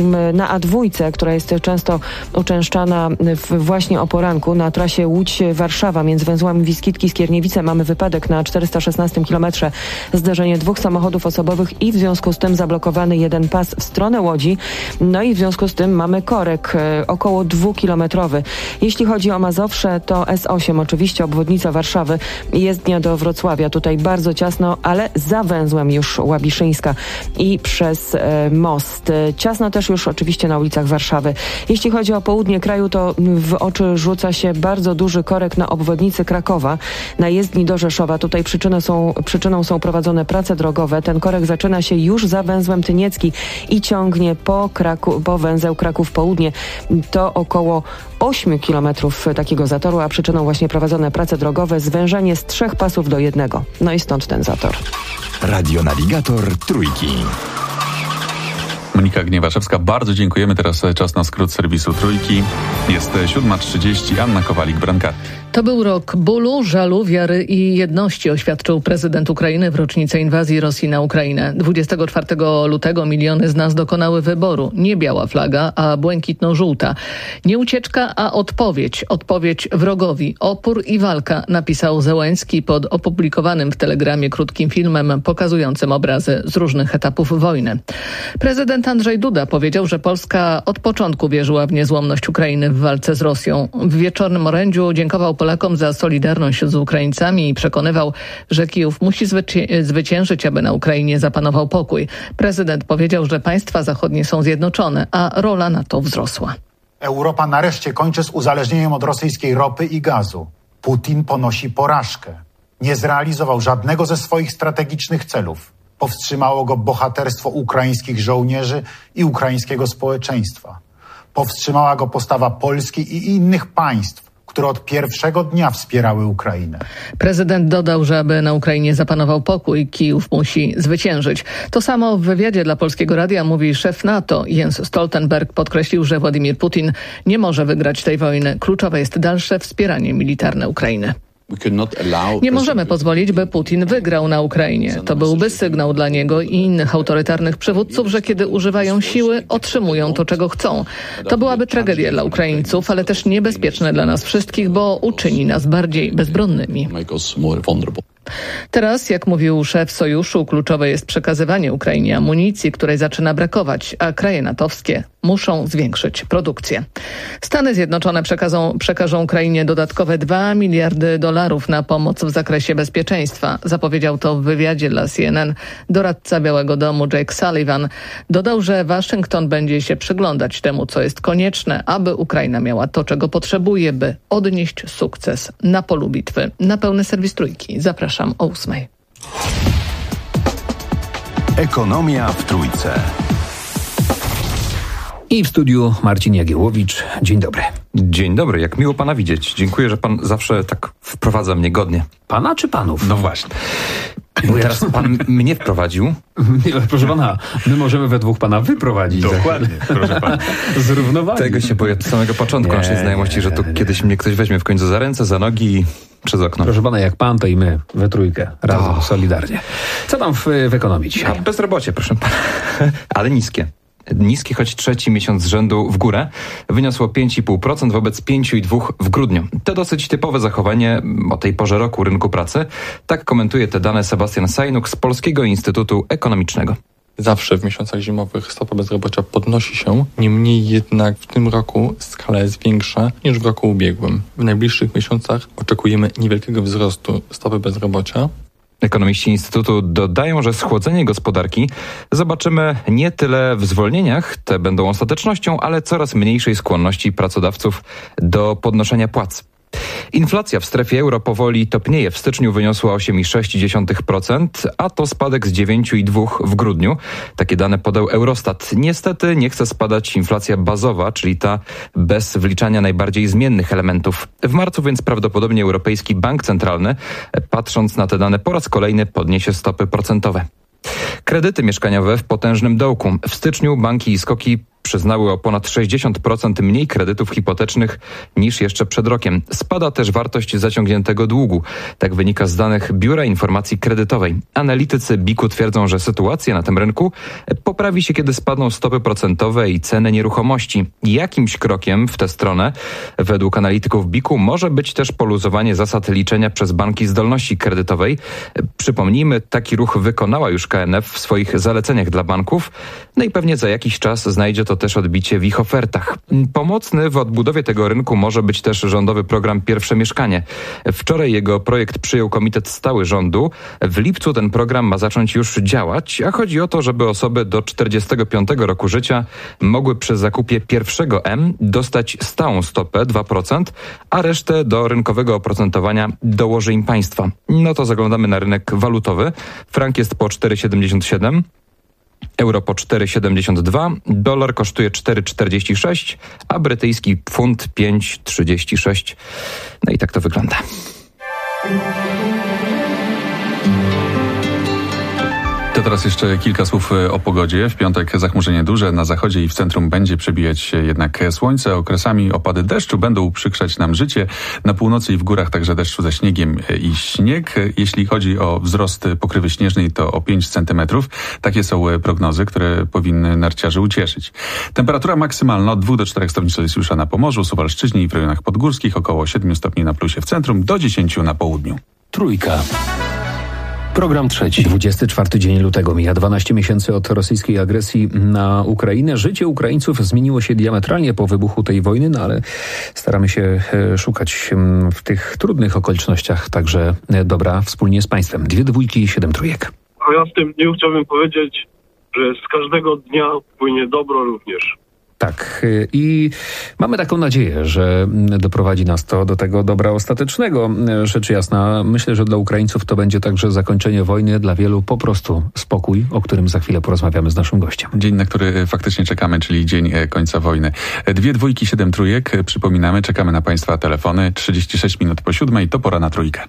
A2, która jest często uczęszczana właśnie o poranku. Na trasie Łódź-Warszawa między węzłami Wiskitki-Skierniewice mamy wypadek na 416 km. Zdarzenie 2 samochodów osobowych i w związku z tym zablokowany jeden pas w stronę Łodzi. No i w związku z tym mamy korek około 2-kilometrowy. Jeśli chodzi o Mazowsze, to S8 oczywiście obwodnica Warszawy, jezdnia do Wrocławia. Tutaj bardzo ciasno, ale za węzłem już Łabiszyńska i przez most. Ciasno też już oczywiście na ulicach Warszawy. Jeśli chodzi o południe kraju, to w oczy rzuca się bardzo duży korek na obwodnicy Krakowa, na jezdni do Rzeszowa. Tutaj przyczyną są prowadzone prace drogowe. Ten korek zaczyna się już za węzłem Tyniecki i ciągnie po węzeł Kraków Południe. To około 8 kilometrów takiego zatoru, a przyczyną właśnie prowadzone prace drogowe, zwężenie z 3 pasów do 1. No i stąd ten zator. Radio Navigator Trójki. Monika Gniewaszewska, bardzo dziękujemy. Teraz czas na skrót serwisu Trójki. Jest 7:30, Anna Kowalik-Brankatti. To był rok bólu, żalu, wiary i jedności, oświadczył prezydent Ukrainy w rocznicę inwazji Rosji na Ukrainę. 24 lutego miliony z nas dokonały wyboru. Nie biała flaga, a błękitno-żółta. Nie ucieczka, a odpowiedź. Odpowiedź wrogowi. Opór i walka, napisał Zełenski pod opublikowanym w Telegramie krótkim filmem pokazującym obrazy z różnych etapów wojny. Prezydent Andrzej Duda powiedział, że Polska od początku wierzyła w niezłomność Ukrainy w walce z Rosją. W wieczornym orędziu dziękował Polakom za solidarność z Ukraińcami i przekonywał, że Kijów musi zwyciężyć, aby na Ukrainie zapanował pokój. Prezydent powiedział, że państwa zachodnie są zjednoczone, a rola NATO wzrosła. Europa nareszcie kończy z uzależnieniem od rosyjskiej ropy i gazu. Putin ponosi porażkę. Nie zrealizował żadnego ze swoich strategicznych celów. Powstrzymało go bohaterstwo ukraińskich żołnierzy i ukraińskiego społeczeństwa. Powstrzymała go postawa Polski i innych państw, które od pierwszego dnia wspierały Ukrainę. Prezydent dodał, że aby na Ukrainie zapanował pokój, Kijów musi zwyciężyć. To samo w wywiadzie dla Polskiego Radia mówi szef NATO. Jens Stoltenberg podkreślił, że Władimir Putin nie może wygrać tej wojny. Kluczowe jest dalsze wspieranie militarne Ukrainy. Nie możemy pozwolić, by Putin wygrał na Ukrainie. To byłby sygnał dla niego i innych autorytarnych przywódców, że kiedy używają siły, otrzymują to, czego chcą. To byłaby tragedia dla Ukraińców, ale też niebezpieczne dla nas wszystkich, bo uczyni nas bardziej bezbronnymi. Teraz, jak mówił szef sojuszu, kluczowe jest przekazywanie Ukrainie amunicji, której zaczyna brakować, a kraje natowskie muszą zwiększyć produkcję. Stany Zjednoczone przekażą Ukrainie dodatkowe $2 miliardy na pomoc w zakresie bezpieczeństwa. Zapowiedział to w wywiadzie dla CNN doradca Białego Domu Jake Sullivan. Dodał, że Waszyngton będzie się przyglądać temu, co jest konieczne, aby Ukraina miała to, czego potrzebuje, by odnieść sukces na polu bitwy. Na pełny serwis Trójki. Zapraszam o 8:00. Ekonomia w Trójce. I w studiu Marcin Jagiełowicz. Dzień dobry. Dzień dobry, jak miło pana widzieć. Dziękuję, że pan zawsze tak wprowadza mnie godnie. Pana czy panów? No właśnie. Bo teraz pan mnie wprowadził. Proszę pana, my możemy we dwóch pana wyprowadzić. Dokładnie, proszę pana. Z równowagi. Tego się boję od samego początku naszej znajomości, że tu kiedyś mnie ktoś weźmie w końcu za ręce, za nogi i przez okno. Proszę pana, jak pan, to i my we trójkę, razem, solidarnie. Co tam w ekonomii dzisiaj? A bezrobocie, proszę pana. Ale niskie. Niskie, choć trzeci miesiąc z rzędu w górę, wyniosło 5,5% wobec 5,2% w grudniu. To dosyć typowe zachowanie o tej porze roku rynku pracy. Tak komentuje te dane Sebastian Sajnuk z Polskiego Instytutu Ekonomicznego. Zawsze w miesiącach zimowych stopa bezrobocia podnosi się, niemniej jednak w tym roku skala jest większa niż w roku ubiegłym. W najbliższych miesiącach oczekujemy niewielkiego wzrostu stopy bezrobocia. Ekonomiści Instytutu dodają, że schłodzenie gospodarki zobaczymy nie tyle w zwolnieniach, te będą ostatecznością, ale coraz mniejszej skłonności pracodawców do podnoszenia płac. Inflacja w strefie euro powoli topnieje. W styczniu wyniosła 8,6%, a to spadek z 9,2% w grudniu. Takie dane podał Eurostat. Niestety nie chce spadać inflacja bazowa, czyli ta bez wliczania najbardziej zmiennych elementów. W marcu więc prawdopodobnie Europejski Bank Centralny, patrząc na te dane, po raz kolejny podniesie stopy procentowe. Kredyty mieszkaniowe w potężnym dołku. W styczniu banki i SKOK-i przyznały o ponad 60% mniej kredytów hipotecznych niż jeszcze przed rokiem. Spada też wartość zaciągniętego długu. Tak wynika z danych Biura Informacji Kredytowej. Analitycy BIK-u twierdzą, że sytuacja na tym rynku poprawi się, kiedy spadną stopy procentowe i ceny nieruchomości. Jakimś krokiem w tę stronę, według analityków BIK-u, może być też poluzowanie zasad liczenia przez banki zdolności kredytowej. Przypomnijmy, taki ruch wykonała już KNF w swoich zaleceniach dla banków. No i pewnie za jakiś czas znajdzie to też odbicie w ich ofertach. Pomocny w odbudowie tego rynku może być też rządowy program Pierwsze Mieszkanie. Wczoraj jego projekt przyjął Komitet Stały Rządu. W lipcu ten program ma zacząć już działać, a chodzi o to, żeby osoby do 45 roku życia mogły przy zakupie pierwszego M dostać stałą stopę 2%, a resztę do rynkowego oprocentowania dołoży im państwo. No to zaglądamy na rynek walutowy. Frank jest po 4,77. Euro po 4,72, dolar kosztuje 4,46, a brytyjski funt 5,36. No i tak to wygląda. To teraz jeszcze kilka słów o pogodzie. W piątek zachmurzenie duże. Na zachodzie i w centrum będzie przebijać się jednak słońce. Okresami opady deszczu będą uprzykrzać nam życie. Na północy i w górach także deszczu ze śniegiem i śnieg. Jeśli chodzi o wzrost pokrywy śnieżnej, to o 5 cm. Takie są prognozy, które powinny narciarzy ucieszyć. Temperatura maksymalna od 2 do 4 stopni Celsjusza na Pomorzu, Suwalszczyźnie i w rejonach podgórskich, około 7 stopni na plusie w centrum, do 10 na południu. Trójka. Program trzeci. 24 dzień lutego mija 12 miesięcy od rosyjskiej agresji na Ukrainę. Życie Ukraińców zmieniło się diametralnie po wybuchu tej wojny, no ale staramy się szukać w tych trudnych okolicznościach także dobra wspólnie z państwem. 2 dwójki i 7 trójek. A ja w tym dniu chciałbym powiedzieć, że z każdego dnia płynie dobro również. Tak. I mamy taką nadzieję, że doprowadzi nas to do tego dobra ostatecznego. Rzecz jasna, myślę, że dla Ukraińców to będzie także zakończenie wojny, dla wielu po prostu spokój, o którym za chwilę porozmawiamy z naszym gościem. Dzień, na który faktycznie czekamy, czyli dzień końca wojny. 2 dwójki, 7 trójek. Przypominamy, czekamy na Państwa telefony. 36 minut po 7, to pora na trójkę.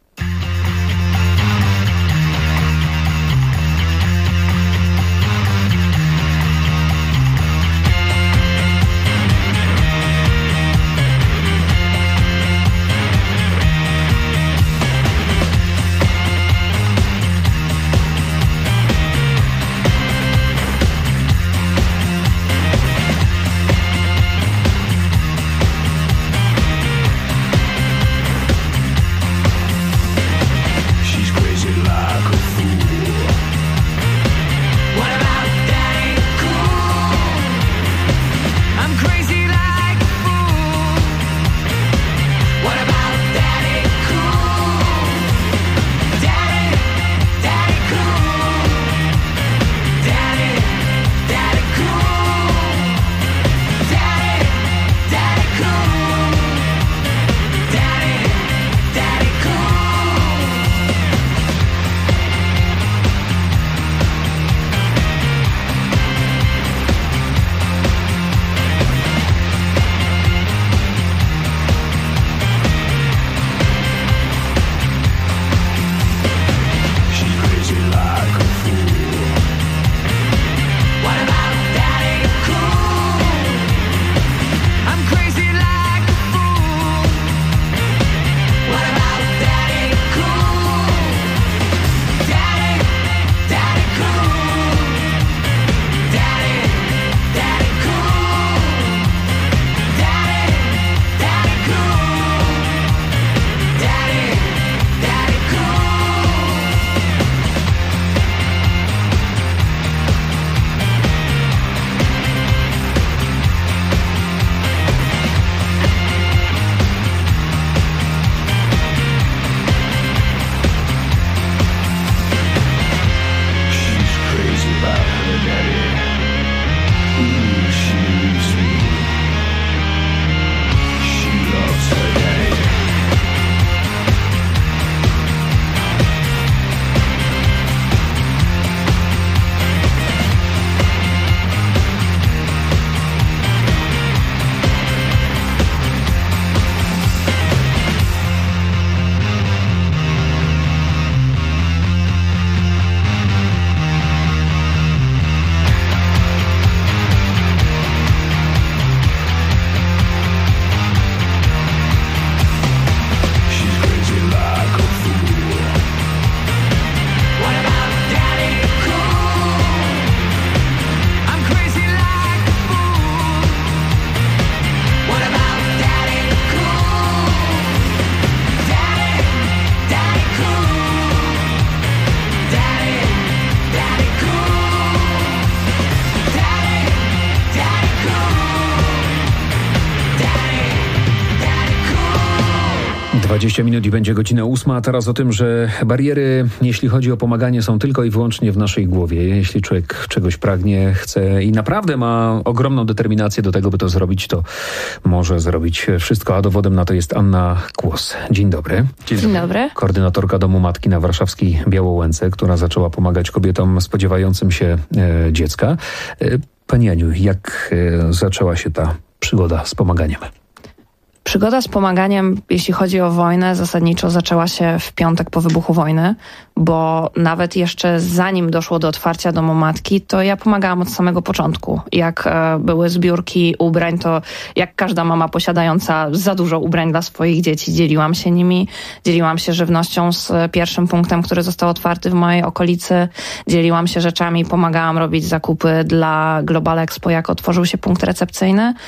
Minut i będzie godzina 8, a teraz o tym, że bariery, jeśli chodzi o pomaganie, są tylko i wyłącznie w naszej głowie. Jeśli człowiek czegoś pragnie, chce i naprawdę ma ogromną determinację do tego, by to zrobić, to może zrobić wszystko, a dowodem na to jest Anna Kłos. Dzień dobry. Dzień dobry. Koordynatorka Domu Matki na warszawskiej Białołęce, która zaczęła pomagać kobietom spodziewającym się dziecka. Pani Aniu, jak zaczęła się ta przygoda z pomaganiem? Przygoda z pomaganiem, jeśli chodzi o wojnę, zasadniczo zaczęła się w piątek po wybuchu wojny, bo nawet jeszcze zanim doszło do otwarcia Domu Matki, to ja pomagałam od samego początku. Jak były zbiórki ubrań, to jak każda mama posiadająca za dużo ubrań dla swoich dzieci, dzieliłam się nimi, dzieliłam się żywnością z pierwszym punktem, który został otwarty w mojej okolicy, dzieliłam się rzeczami, pomagałam robić zakupy dla Global Expo, jak otworzył się punkt recepcyjny,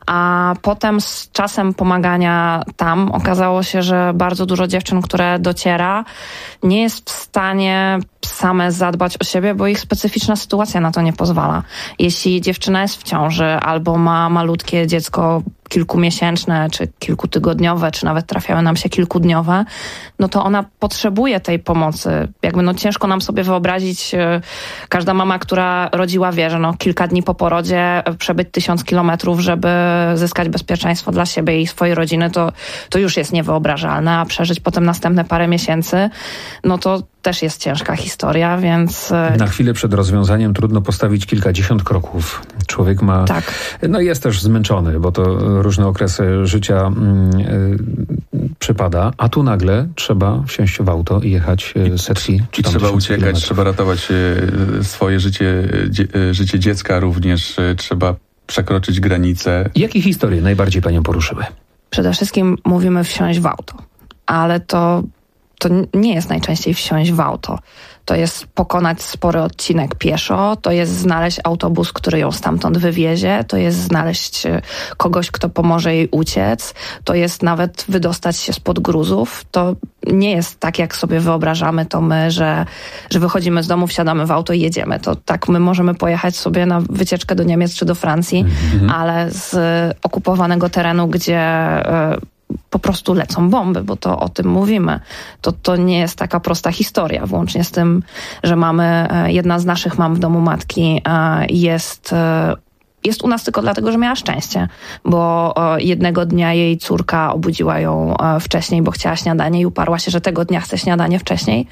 A potem z czasem pomagania tam okazało się, że bardzo dużo dziewczyn, które dociera, nie jest w stanie same zadbać o siebie, bo ich specyficzna sytuacja na to nie pozwala. Jeśli dziewczyna jest w ciąży albo ma malutkie dziecko kilkumiesięczne, czy kilkutygodniowe, czy nawet trafiały nam się kilkudniowe, no to ona potrzebuje tej pomocy. Jakby ciężko nam sobie wyobrazić, każda mama, która rodziła, wie, że kilka dni po porodzie przebyć 1000 kilometrów, żeby zyskać bezpieczeństwo dla siebie i swojej rodziny, to już jest niewyobrażalne, a przeżyć potem następne parę miesięcy, no to też jest ciężka historia, więc... Na chwilę przed rozwiązaniem trudno postawić kilkadziesiąt kroków. Człowiek ma... Tak. No jest też zmęczony, bo to różne okresy życia przypada, a tu nagle trzeba wsiąść w auto i jechać setki czy tam trzeba uciekać, kilometrów. trzeba ratować swoje życie dziecka również, trzeba przekroczyć granice. Jakie historie najbardziej panią poruszyły? Przede wszystkim mówimy wsiąść w auto, ale to nie jest najczęściej wsiąść w auto. To jest pokonać spory odcinek pieszo, to jest znaleźć autobus, który ją stamtąd wywiezie, to jest znaleźć kogoś, kto pomoże jej uciec, to jest nawet wydostać się spod gruzów. To nie jest tak, jak sobie wyobrażamy to my, że wychodzimy z domu, wsiadamy w auto i jedziemy. To tak my możemy pojechać sobie na wycieczkę do Niemiec czy do Francji, ale z okupowanego terenu, gdzie... po prostu lecą bomby, bo to o tym mówimy. To nie jest taka prosta historia, włącznie z tym, że jedna z naszych mam w domu matki jest u nas tylko dlatego, że miała szczęście, bo jednego dnia jej córka obudziła ją wcześniej, bo chciała śniadanie i uparła się, że tego dnia chce śniadanie wcześniej,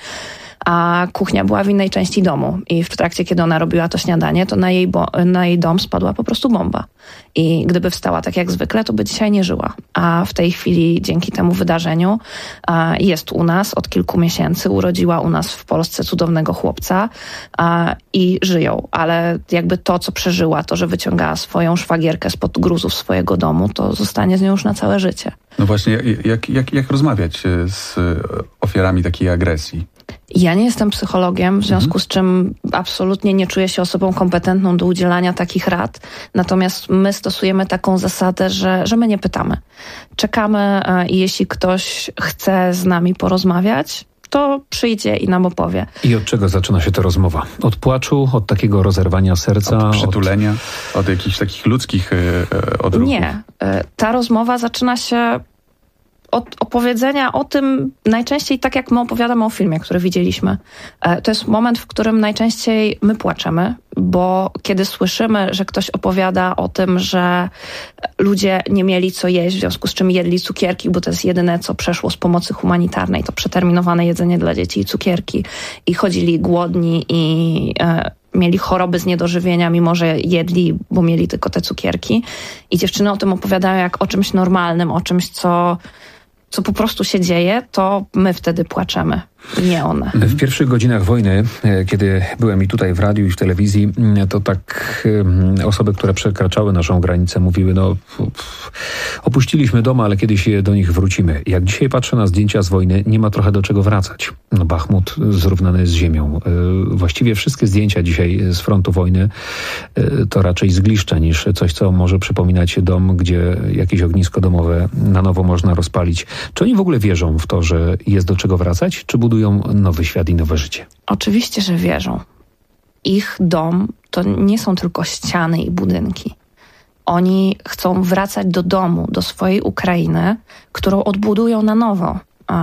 a kuchnia była w innej części domu i w trakcie, kiedy ona robiła to śniadanie, to na jej dom spadła po prostu bomba. I gdyby wstała tak jak zwykle, to by dzisiaj nie żyła. A w tej chwili dzięki temu wydarzeniu jest u nas od kilku miesięcy, urodziła u nas w Polsce cudownego chłopca i żyją. Ale jakby to, co przeżyła, to, że wyciągała swoją szwagierkę spod gruzów swojego domu, to zostanie z nią już na całe życie. No właśnie, jak rozmawiać z ofiarami takiej agresji? Ja nie jestem psychologiem, w związku z czym absolutnie nie czuję się osobą kompetentną do udzielania takich rad. Natomiast my stosujemy taką zasadę, że my nie pytamy. Czekamy i jeśli ktoś chce z nami porozmawiać, to przyjdzie i nam opowie. I od czego zaczyna się ta rozmowa? Od płaczu, od takiego rozerwania serca? Od przytulenia? Od jakichś takich ludzkich odruchów? Nie. Ta rozmowa zaczyna się od opowiedzenia o tym najczęściej tak, jak my opowiadamy o filmie, który widzieliśmy. To jest moment, w którym najczęściej my płaczemy, bo kiedy słyszymy, że ktoś opowiada o tym, że ludzie nie mieli co jeść, w związku z czym jedli cukierki, bo to jest jedyne, co przeszło z pomocy humanitarnej, to przeterminowane jedzenie dla dzieci i cukierki, i chodzili głodni i mieli choroby z niedożywienia, mimo że jedli, bo mieli tylko te cukierki. I dziewczyny o tym opowiadają jak o czymś normalnym, o czymś, co po prostu się dzieje, to my wtedy płaczemy, nie one. W pierwszych godzinach wojny, kiedy byłem i tutaj w radiu i w telewizji, to tak osoby, które przekraczały naszą granicę, mówiły, opuściliśmy dom, ale kiedyś do nich wrócimy. Jak dzisiaj patrzę na zdjęcia z wojny, nie ma trochę do czego wracać. Bachmut zrównany jest z ziemią. Właściwie wszystkie zdjęcia dzisiaj z frontu wojny to raczej zgliszcza niż coś, co może przypominać dom, gdzie jakieś ognisko domowe na nowo można rozpalić. Czy oni w ogóle wierzą w to, że jest do czego wracać, czy budują nowy świat i nowe życie? Oczywiście, że wierzą. Ich dom to nie są tylko ściany i budynki. Oni chcą wracać do domu, do swojej Ukrainy, którą odbudują na nowo.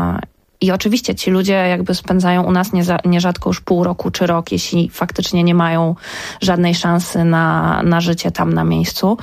I oczywiście ci ludzie jakby spędzają u nas nierzadko już pół roku czy rok, jeśli faktycznie nie mają żadnej szansy na życie tam na miejscu.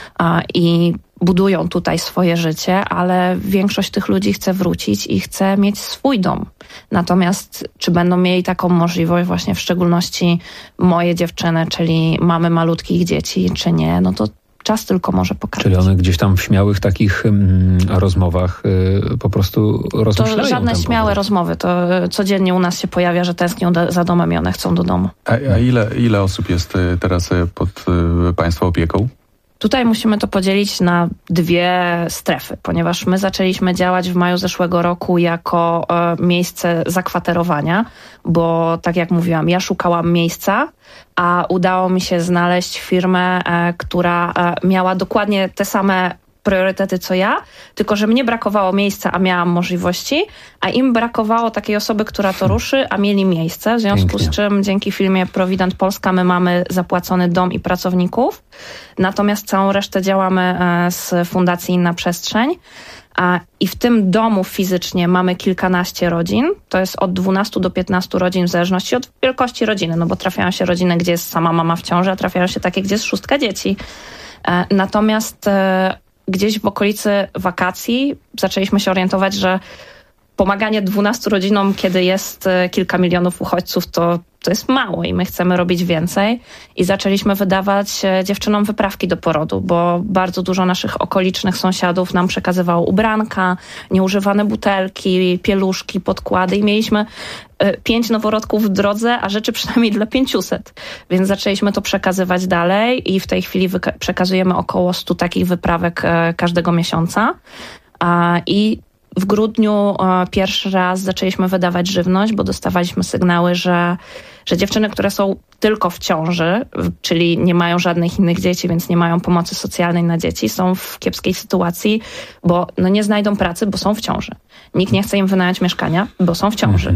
I budują tutaj swoje życie, ale większość tych ludzi chce wrócić i chce mieć swój dom. Natomiast czy będą mieli taką możliwość, właśnie w szczególności moje dziewczyny, czyli mamy malutkich dzieci, czy nie, no to czas tylko może pokazać. Czyli one gdzieś tam w śmiałych takich rozmowach po prostu rozmyślają. To żadne śmiałe rozmowy. To codziennie u nas się pojawia, że tęsknią za domem i one chcą do domu. A ile osób jest teraz pod Państwa opieką? Tutaj musimy to podzielić na dwie strefy, ponieważ my zaczęliśmy działać w maju zeszłego roku jako miejsce zakwaterowania, bo tak jak mówiłam, ja szukałam miejsca, a udało mi się znaleźć firmę, która miała dokładnie te same priorytety co ja, tylko że mnie brakowało miejsca, a miałam możliwości, a im brakowało takiej osoby, która to ruszy, a mieli miejsce, w związku z czym dzięki firmie Provident Polska my mamy zapłacony dom i pracowników, natomiast całą resztę działamy z Fundacji Inna Przestrzeń. I w tym domu fizycznie mamy kilkanaście rodzin, to jest od 12 do 15 rodzin w zależności od wielkości rodziny, no bo trafiają się rodziny, gdzie jest sama mama w ciąży, a trafiają się takie, gdzie jest 6 dzieci. Natomiast gdzieś w okolicy wakacji zaczęliśmy się orientować, że pomaganie 12 rodzinom, kiedy jest kilka milionów uchodźców, to jest mało i my chcemy robić więcej. I zaczęliśmy wydawać dziewczynom wyprawki do porodu, bo bardzo dużo naszych okolicznych sąsiadów nam przekazywało ubranka, nieużywane butelki, pieluszki, podkłady i mieliśmy 5 noworodków w drodze, a rzeczy przynajmniej dla 500. Więc zaczęliśmy to przekazywać dalej i w tej chwili przekazujemy około 100 takich wyprawek każdego miesiąca. I w grudniu pierwszy raz zaczęliśmy wydawać żywność, bo dostawaliśmy sygnały, że dziewczyny, które są tylko w ciąży, czyli nie mają żadnych innych dzieci, więc nie mają pomocy socjalnej na dzieci, są w kiepskiej sytuacji, bo nie znajdą pracy, bo są w ciąży. Nikt nie chce im wynająć mieszkania, bo są w ciąży.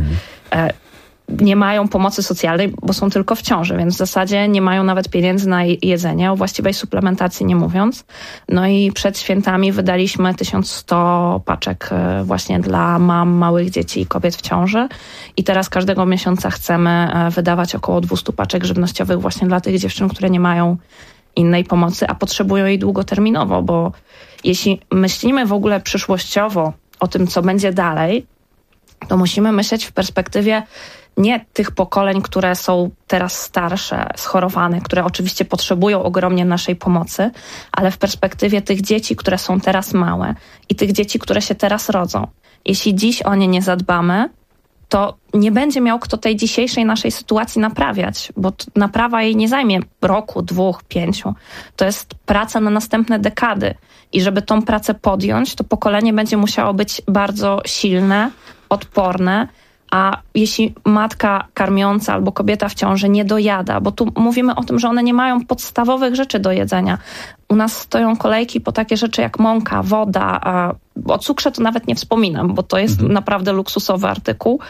Nie mają pomocy socjalnej, bo są tylko w ciąży, więc w zasadzie nie mają nawet pieniędzy na jedzenie, o właściwej suplementacji nie mówiąc. No i przed świętami wydaliśmy 1100 paczek właśnie dla mam, małych dzieci i kobiet w ciąży. I teraz każdego miesiąca chcemy wydawać około 200 paczek żywnościowych właśnie dla tych dziewczyn, które nie mają innej pomocy, a potrzebują jej długoterminowo, bo jeśli myślimy w ogóle przyszłościowo o tym, co będzie dalej, to musimy myśleć w perspektywie nie tych pokoleń, które są teraz starsze, schorowane, które oczywiście potrzebują ogromnie naszej pomocy, ale w perspektywie tych dzieci, które są teraz małe i tych dzieci, które się teraz rodzą. Jeśli dziś o nie nie zadbamy, to nie będzie miał kto tej dzisiejszej naszej sytuacji naprawiać, bo naprawa jej nie zajmie roku, 2, 5. To jest praca na następne dekady. I żeby tą pracę podjąć, to pokolenie będzie musiało być bardzo silne, odporne, a jeśli matka karmiąca albo kobieta w ciąży nie dojada, bo tu mówimy o tym, że one nie mają podstawowych rzeczy do jedzenia. U nas stoją kolejki po takie rzeczy jak mąka, woda, o cukrze to nawet nie wspominam, bo to jest naprawdę luksusowy artykuł.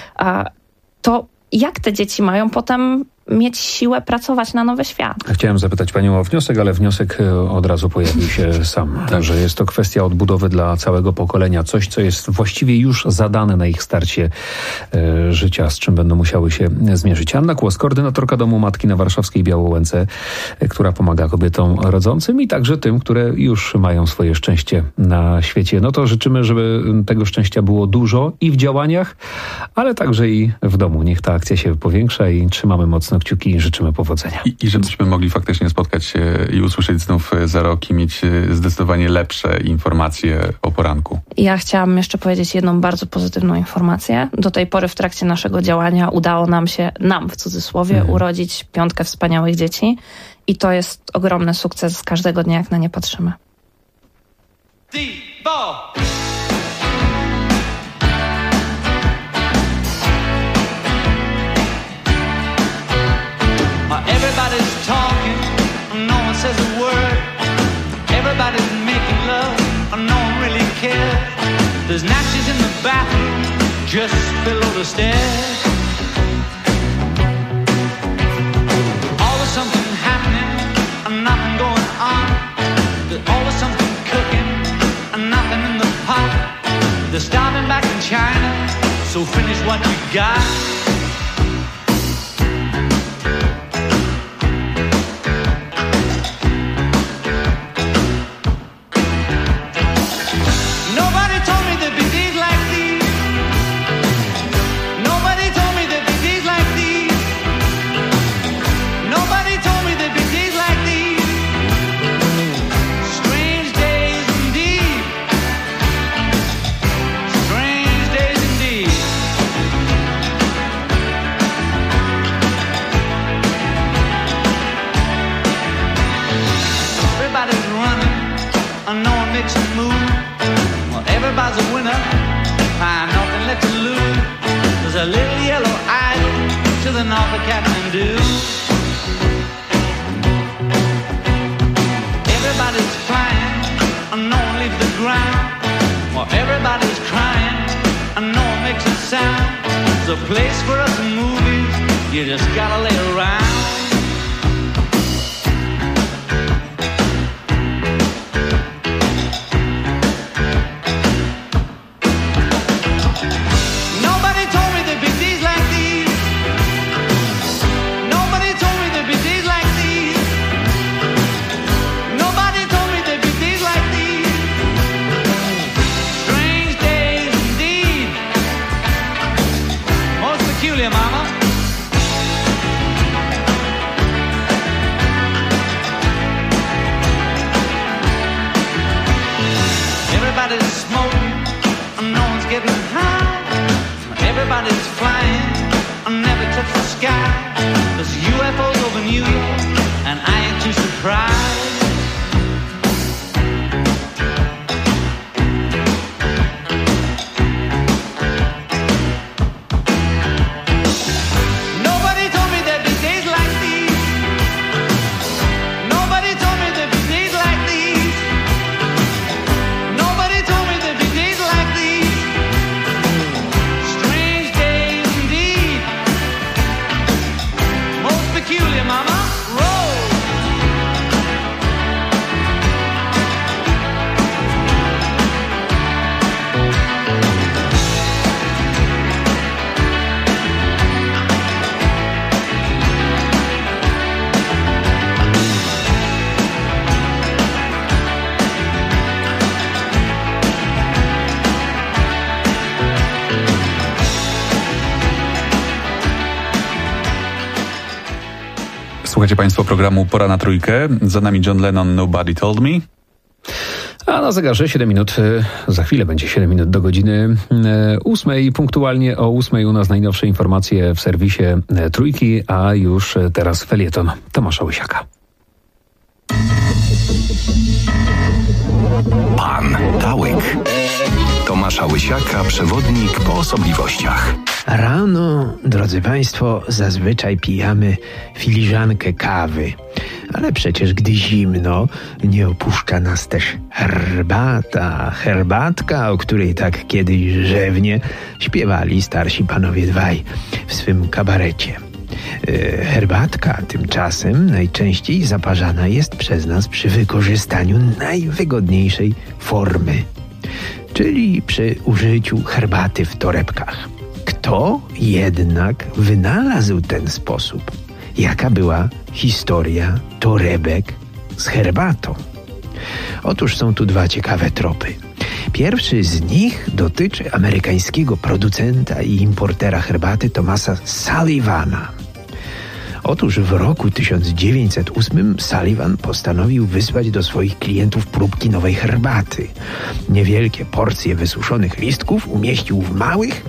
To jak te dzieci mają potem mieć siłę pracować na nowy świat? Chciałem zapytać panią o wniosek, ale wniosek od razu pojawił się sam. Także jest to kwestia odbudowy dla całego pokolenia. Coś, co jest właściwie już zadane na ich starcie życia, z czym będą musiały się zmierzyć. Anna Kłos, koordynatorka Domu Matki na warszawskiej Białołęce, która pomaga kobietom rodzącym i także tym, które już mają swoje szczęście na świecie. No to życzymy, żeby tego szczęścia było dużo i w działaniach, ale także i w domu. Niech ta akcja się powiększa i trzymamy mocno kciuki i życzymy powodzenia. I żebyśmy mogli faktycznie spotkać się i usłyszeć znów za rok i mieć zdecydowanie lepsze informacje o poranku. Ja chciałam jeszcze powiedzieć jedną bardzo pozytywną informację. Do tej pory w trakcie naszego działania udało nam się, w cudzysłowie, urodzić 5 wspaniałych dzieci i to jest ogromny sukces każdego dnia, jak na nie patrzymy. Everybody's talking, no one says a word. Everybody's making love, no one really cares. There's napkins in the bathroom, just below the stairs. Always something happening, nothing going on. There's always something cooking, nothing in the pot. They're starving back in China, so finish what you got. and no one makes a move. Well, everybody's a winner, nothing left to lose. There's a little yellow idol to the north of Kathmandu. Everybody's flying and no one leaves the ground. Well, everybody's crying and no one makes a sound. There's a place for us in movies, you just gotta lay around. Everybody's smoking and no one's getting high. Everybody's flying and never touch the sky. There's UFOs over New York and I ain't too surprised. Słuchajcie Państwo programu Pora na Trójkę. Za nami John Lennon, Nobody Told Me. A na zegarze 7 minut, za chwilę będzie 7 minut do godziny 8. Punktualnie o 8 u nas najnowsze informacje w serwisie Trójki, a już teraz felieton Tomasza Łysiaka. Pan Tałyk. Tomasza Łysiaka, przewodnik po osobliwościach. Rano, drodzy Państwo, zazwyczaj pijamy filiżankę kawy. Ale przecież gdy zimno, nie opuszcza nas też herbatka, o której tak kiedyś rzewnie śpiewali starsi panowie dwaj w swym kabarecie. Herbatka tymczasem najczęściej zaparzana jest przez nas przy wykorzystaniu najwygodniejszej formy, czyli przy użyciu herbaty w torebkach. Kto jednak wynalazł ten sposób? Jaka była historia torebek z herbatą? Otóż są tu dwa ciekawe tropy. Pierwszy z nich dotyczy amerykańskiego producenta i importera herbaty Thomasa Sullivana. Otóż w roku 1908 Sullivan postanowił wysłać do swoich klientów próbki nowej herbaty. Niewielkie porcje wysuszonych listków umieścił w małych,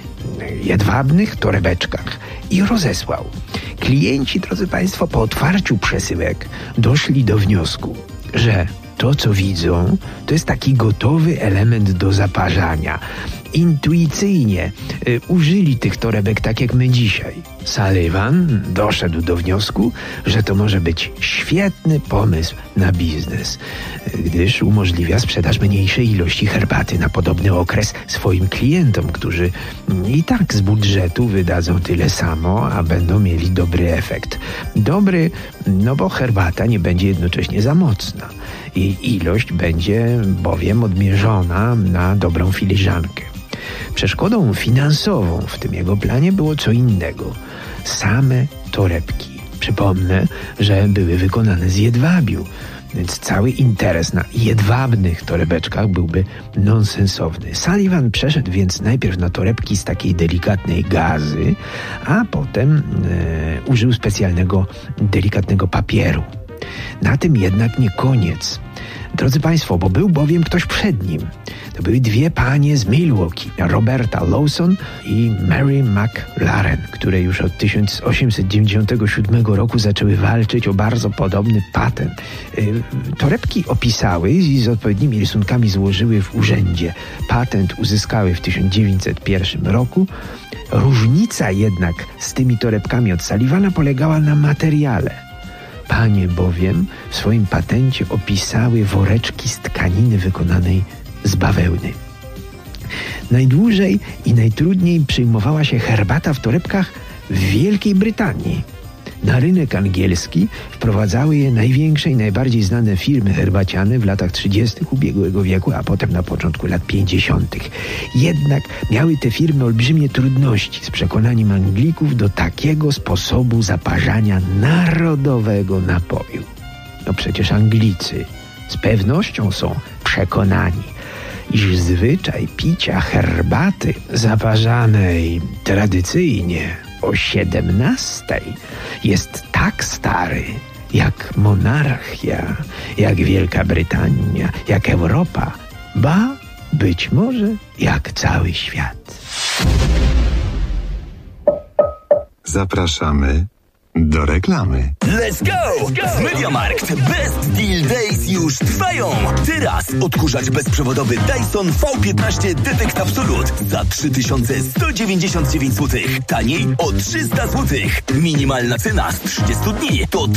jedwabnych torebeczkach i rozesłał. Klienci, drodzy Państwo, po otwarciu przesyłek doszli do wniosku, że to, co widzą, to jest taki gotowy element do zaparzania. Intuicyjnie użyli tych torebek tak jak my dzisiaj. Sullivan doszedł do wniosku, że to może być świetny pomysł na biznes, gdyż umożliwia sprzedaż mniejszej ilości herbaty na podobny okres swoim klientom, którzy i tak z budżetu wydadzą tyle samo, a będą mieli dobry efekt. Dobry, no bo herbata nie będzie jednocześnie za mocna. Jej ilość będzie bowiem odmierzona na dobrą filiżankę. Przeszkodą finansową w tym jego planie było co innego. Same torebki. Przypomnę, że były wykonane z jedwabiu, więc cały interes na jedwabnych torebeczkach byłby nonsensowny. Sullivan przeszedł więc najpierw na torebki z takiej delikatnej gazy, a potem użył specjalnego, delikatnego papieru. Na tym jednak nie koniec. Drodzy Państwo, bo był bowiem ktoś przed nim. To były dwie panie z Milwaukee, Roberta Lawson i Mary McLaren, które już od 1897 roku zaczęły walczyć o bardzo podobny patent. Torebki opisały i z odpowiednimi rysunkami złożyły w urzędzie. Patent uzyskały w 1901 roku. Różnica jednak z tymi torebkami od Sullivana polegała na materiale. Panie bowiem w swoim patencie opisały woreczki z tkaniny wykonanej z bawełny. Najdłużej i najtrudniej przyjmowała się herbata w torebkach w Wielkiej Brytanii. Na rynek angielski wprowadzały je największe i najbardziej znane firmy herbaciane w latach 30. ubiegłego wieku, a potem na początku lat 50. Jednak miały te firmy olbrzymie trudności z przekonaniem Anglików do takiego sposobu zaparzania narodowego napoju. No przecież Anglicy z pewnością są przekonani, iż zwyczaj picia herbaty zaparzanej tradycyjnie o 17 jest tak stary jak monarchia, jak Wielka Brytania, jak Europa, ba być może jak cały świat. Zapraszamy do reklamy. Let's go! W MediaMarkt Best Deal Days już trwają! Teraz odkurzacz bezprzewodowy Dyson V15 Detect Absolute za 3199 zł. Taniej o 300 zł. Minimalna cena z 30 dni to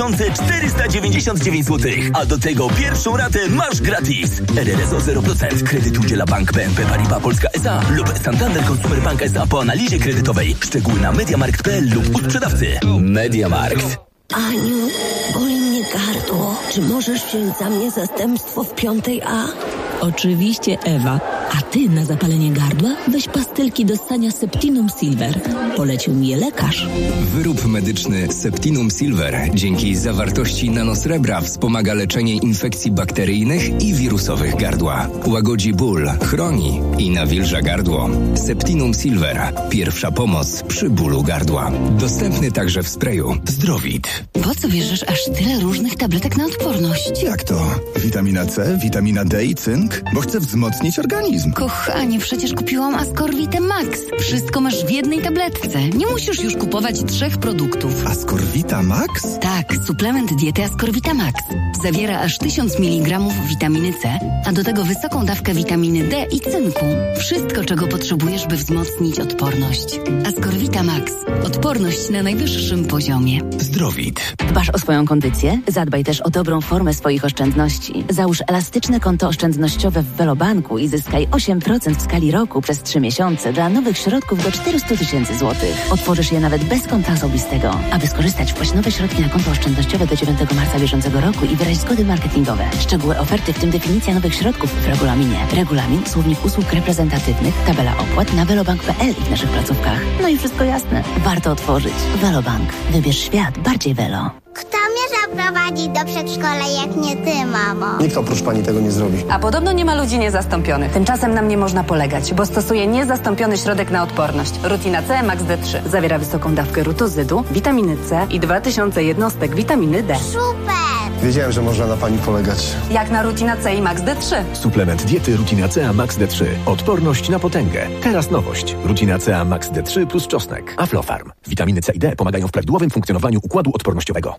3499 zł. A do tego pierwszą ratę masz gratis. RRS o 0%. Kredyt udziela Bank BNP Paribas Polska S.A. lub Santander Consumer Bank S.A. po analizie kredytowej. Szczegóły na mediamarkt.pl lub u sprzedawcy. MediaMarkt. Aniu, boli mnie gardło. Czy możesz wziąć za mnie zastępstwo w 5A? Oczywiście, Ewa. A ty na zapalenie gardła weź pastylki do ssania Septinum Silver. Polecił mi je lekarz. Wyrób medyczny Septinum Silver dzięki zawartości nanosrebra wspomaga leczenie infekcji bakteryjnych i wirusowych gardła. Łagodzi ból, chroni i nawilża gardło. Septinum Silver. Pierwsza pomoc przy bólu gardła. Dostępny także w sprayu. Zdrowit. Po co bierzesz aż tyle różnych tabletek na odporność? Jak to? Witamina C, witamina D i cynk? Bo chcę wzmocnić organizm. Kochanie, przecież kupiłam Ascorvitę Max. Wszystko masz w jednej tabletce. Nie musisz już kupować 3 produktów. Ascorvita Max? Tak, suplement diety Ascorvita Max. Zawiera aż 1000 mg witaminy C, a do tego wysoką dawkę witaminy D i cynku. Wszystko, czego potrzebujesz, by wzmocnić odporność. Ascorvita Max. Odporność na najwyższym poziomie. Zdrowit. Dbasz o swoją kondycję? Zadbaj też o dobrą formę swoich oszczędności. Załóż elastyczne konto oszczędnościowe w Velobanku i zyskaj 8% w skali roku przez 3 miesiące dla nowych środków do 400 000 złotych. Otworzysz je nawet bez konta osobistego. Aby skorzystać, wpłać nowe środki na konto oszczędnościowe do 9 marca bieżącego roku i wyraź zgody marketingowe. Szczegóły oferty, w tym definicja nowych środków w regulaminie. Regulamin, słownik usług reprezentatywnych, tabela opłat na velobank.pl i w naszych placówkach. No i wszystko jasne. Warto otworzyć. Velobank. Wybierz świat bardziej Velo. Kto mnie zaprowadzi do przedszkola, jak nie ty, mamo? Nikt oprócz pani tego nie zrobi. A podobno nie ma ludzi niezastąpionych. Tymczasem nam nie można polegać, bo stosuje niezastąpiony środek na odporność. Rutina C Max D3. Zawiera wysoką dawkę rutozydu, witaminy C i 2000 jednostek witaminy D. Super! Wiedziałem, że można na pani polegać. Jak na Rutina C i Max D3. Suplement diety Rutina C Max D3. Odporność na potęgę. Teraz nowość. Rutina C Max D3 plus czosnek. Aflofarm. Witaminy C i D pomagają w prawidłowym funkcjonowaniu układu odpornościowego.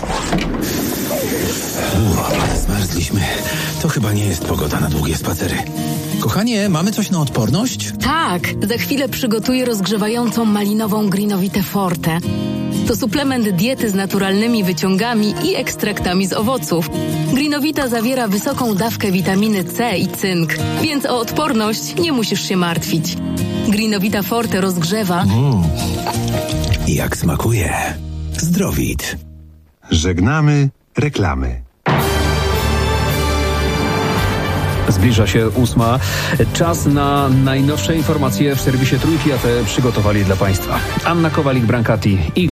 Zmarzliśmy. To chyba nie jest pogoda na długie spacery. Kochanie, mamy coś na odporność? Tak, za chwilę przygotuję rozgrzewającą malinową Greenowitę Forte. To suplement diety z naturalnymi wyciągami i ekstraktami z owoców. Greenowita zawiera wysoką dawkę witaminy C i cynk, więc o odporność nie musisz się martwić. Greenowita Forte rozgrzewa. Jak smakuje. Zdrowit. Żegnamy reklamy. Zbliża się 8. Czas na najnowsze informacje w serwisie Trójki, a te przygotowali dla Państwa Anna Kowalik-Brancati i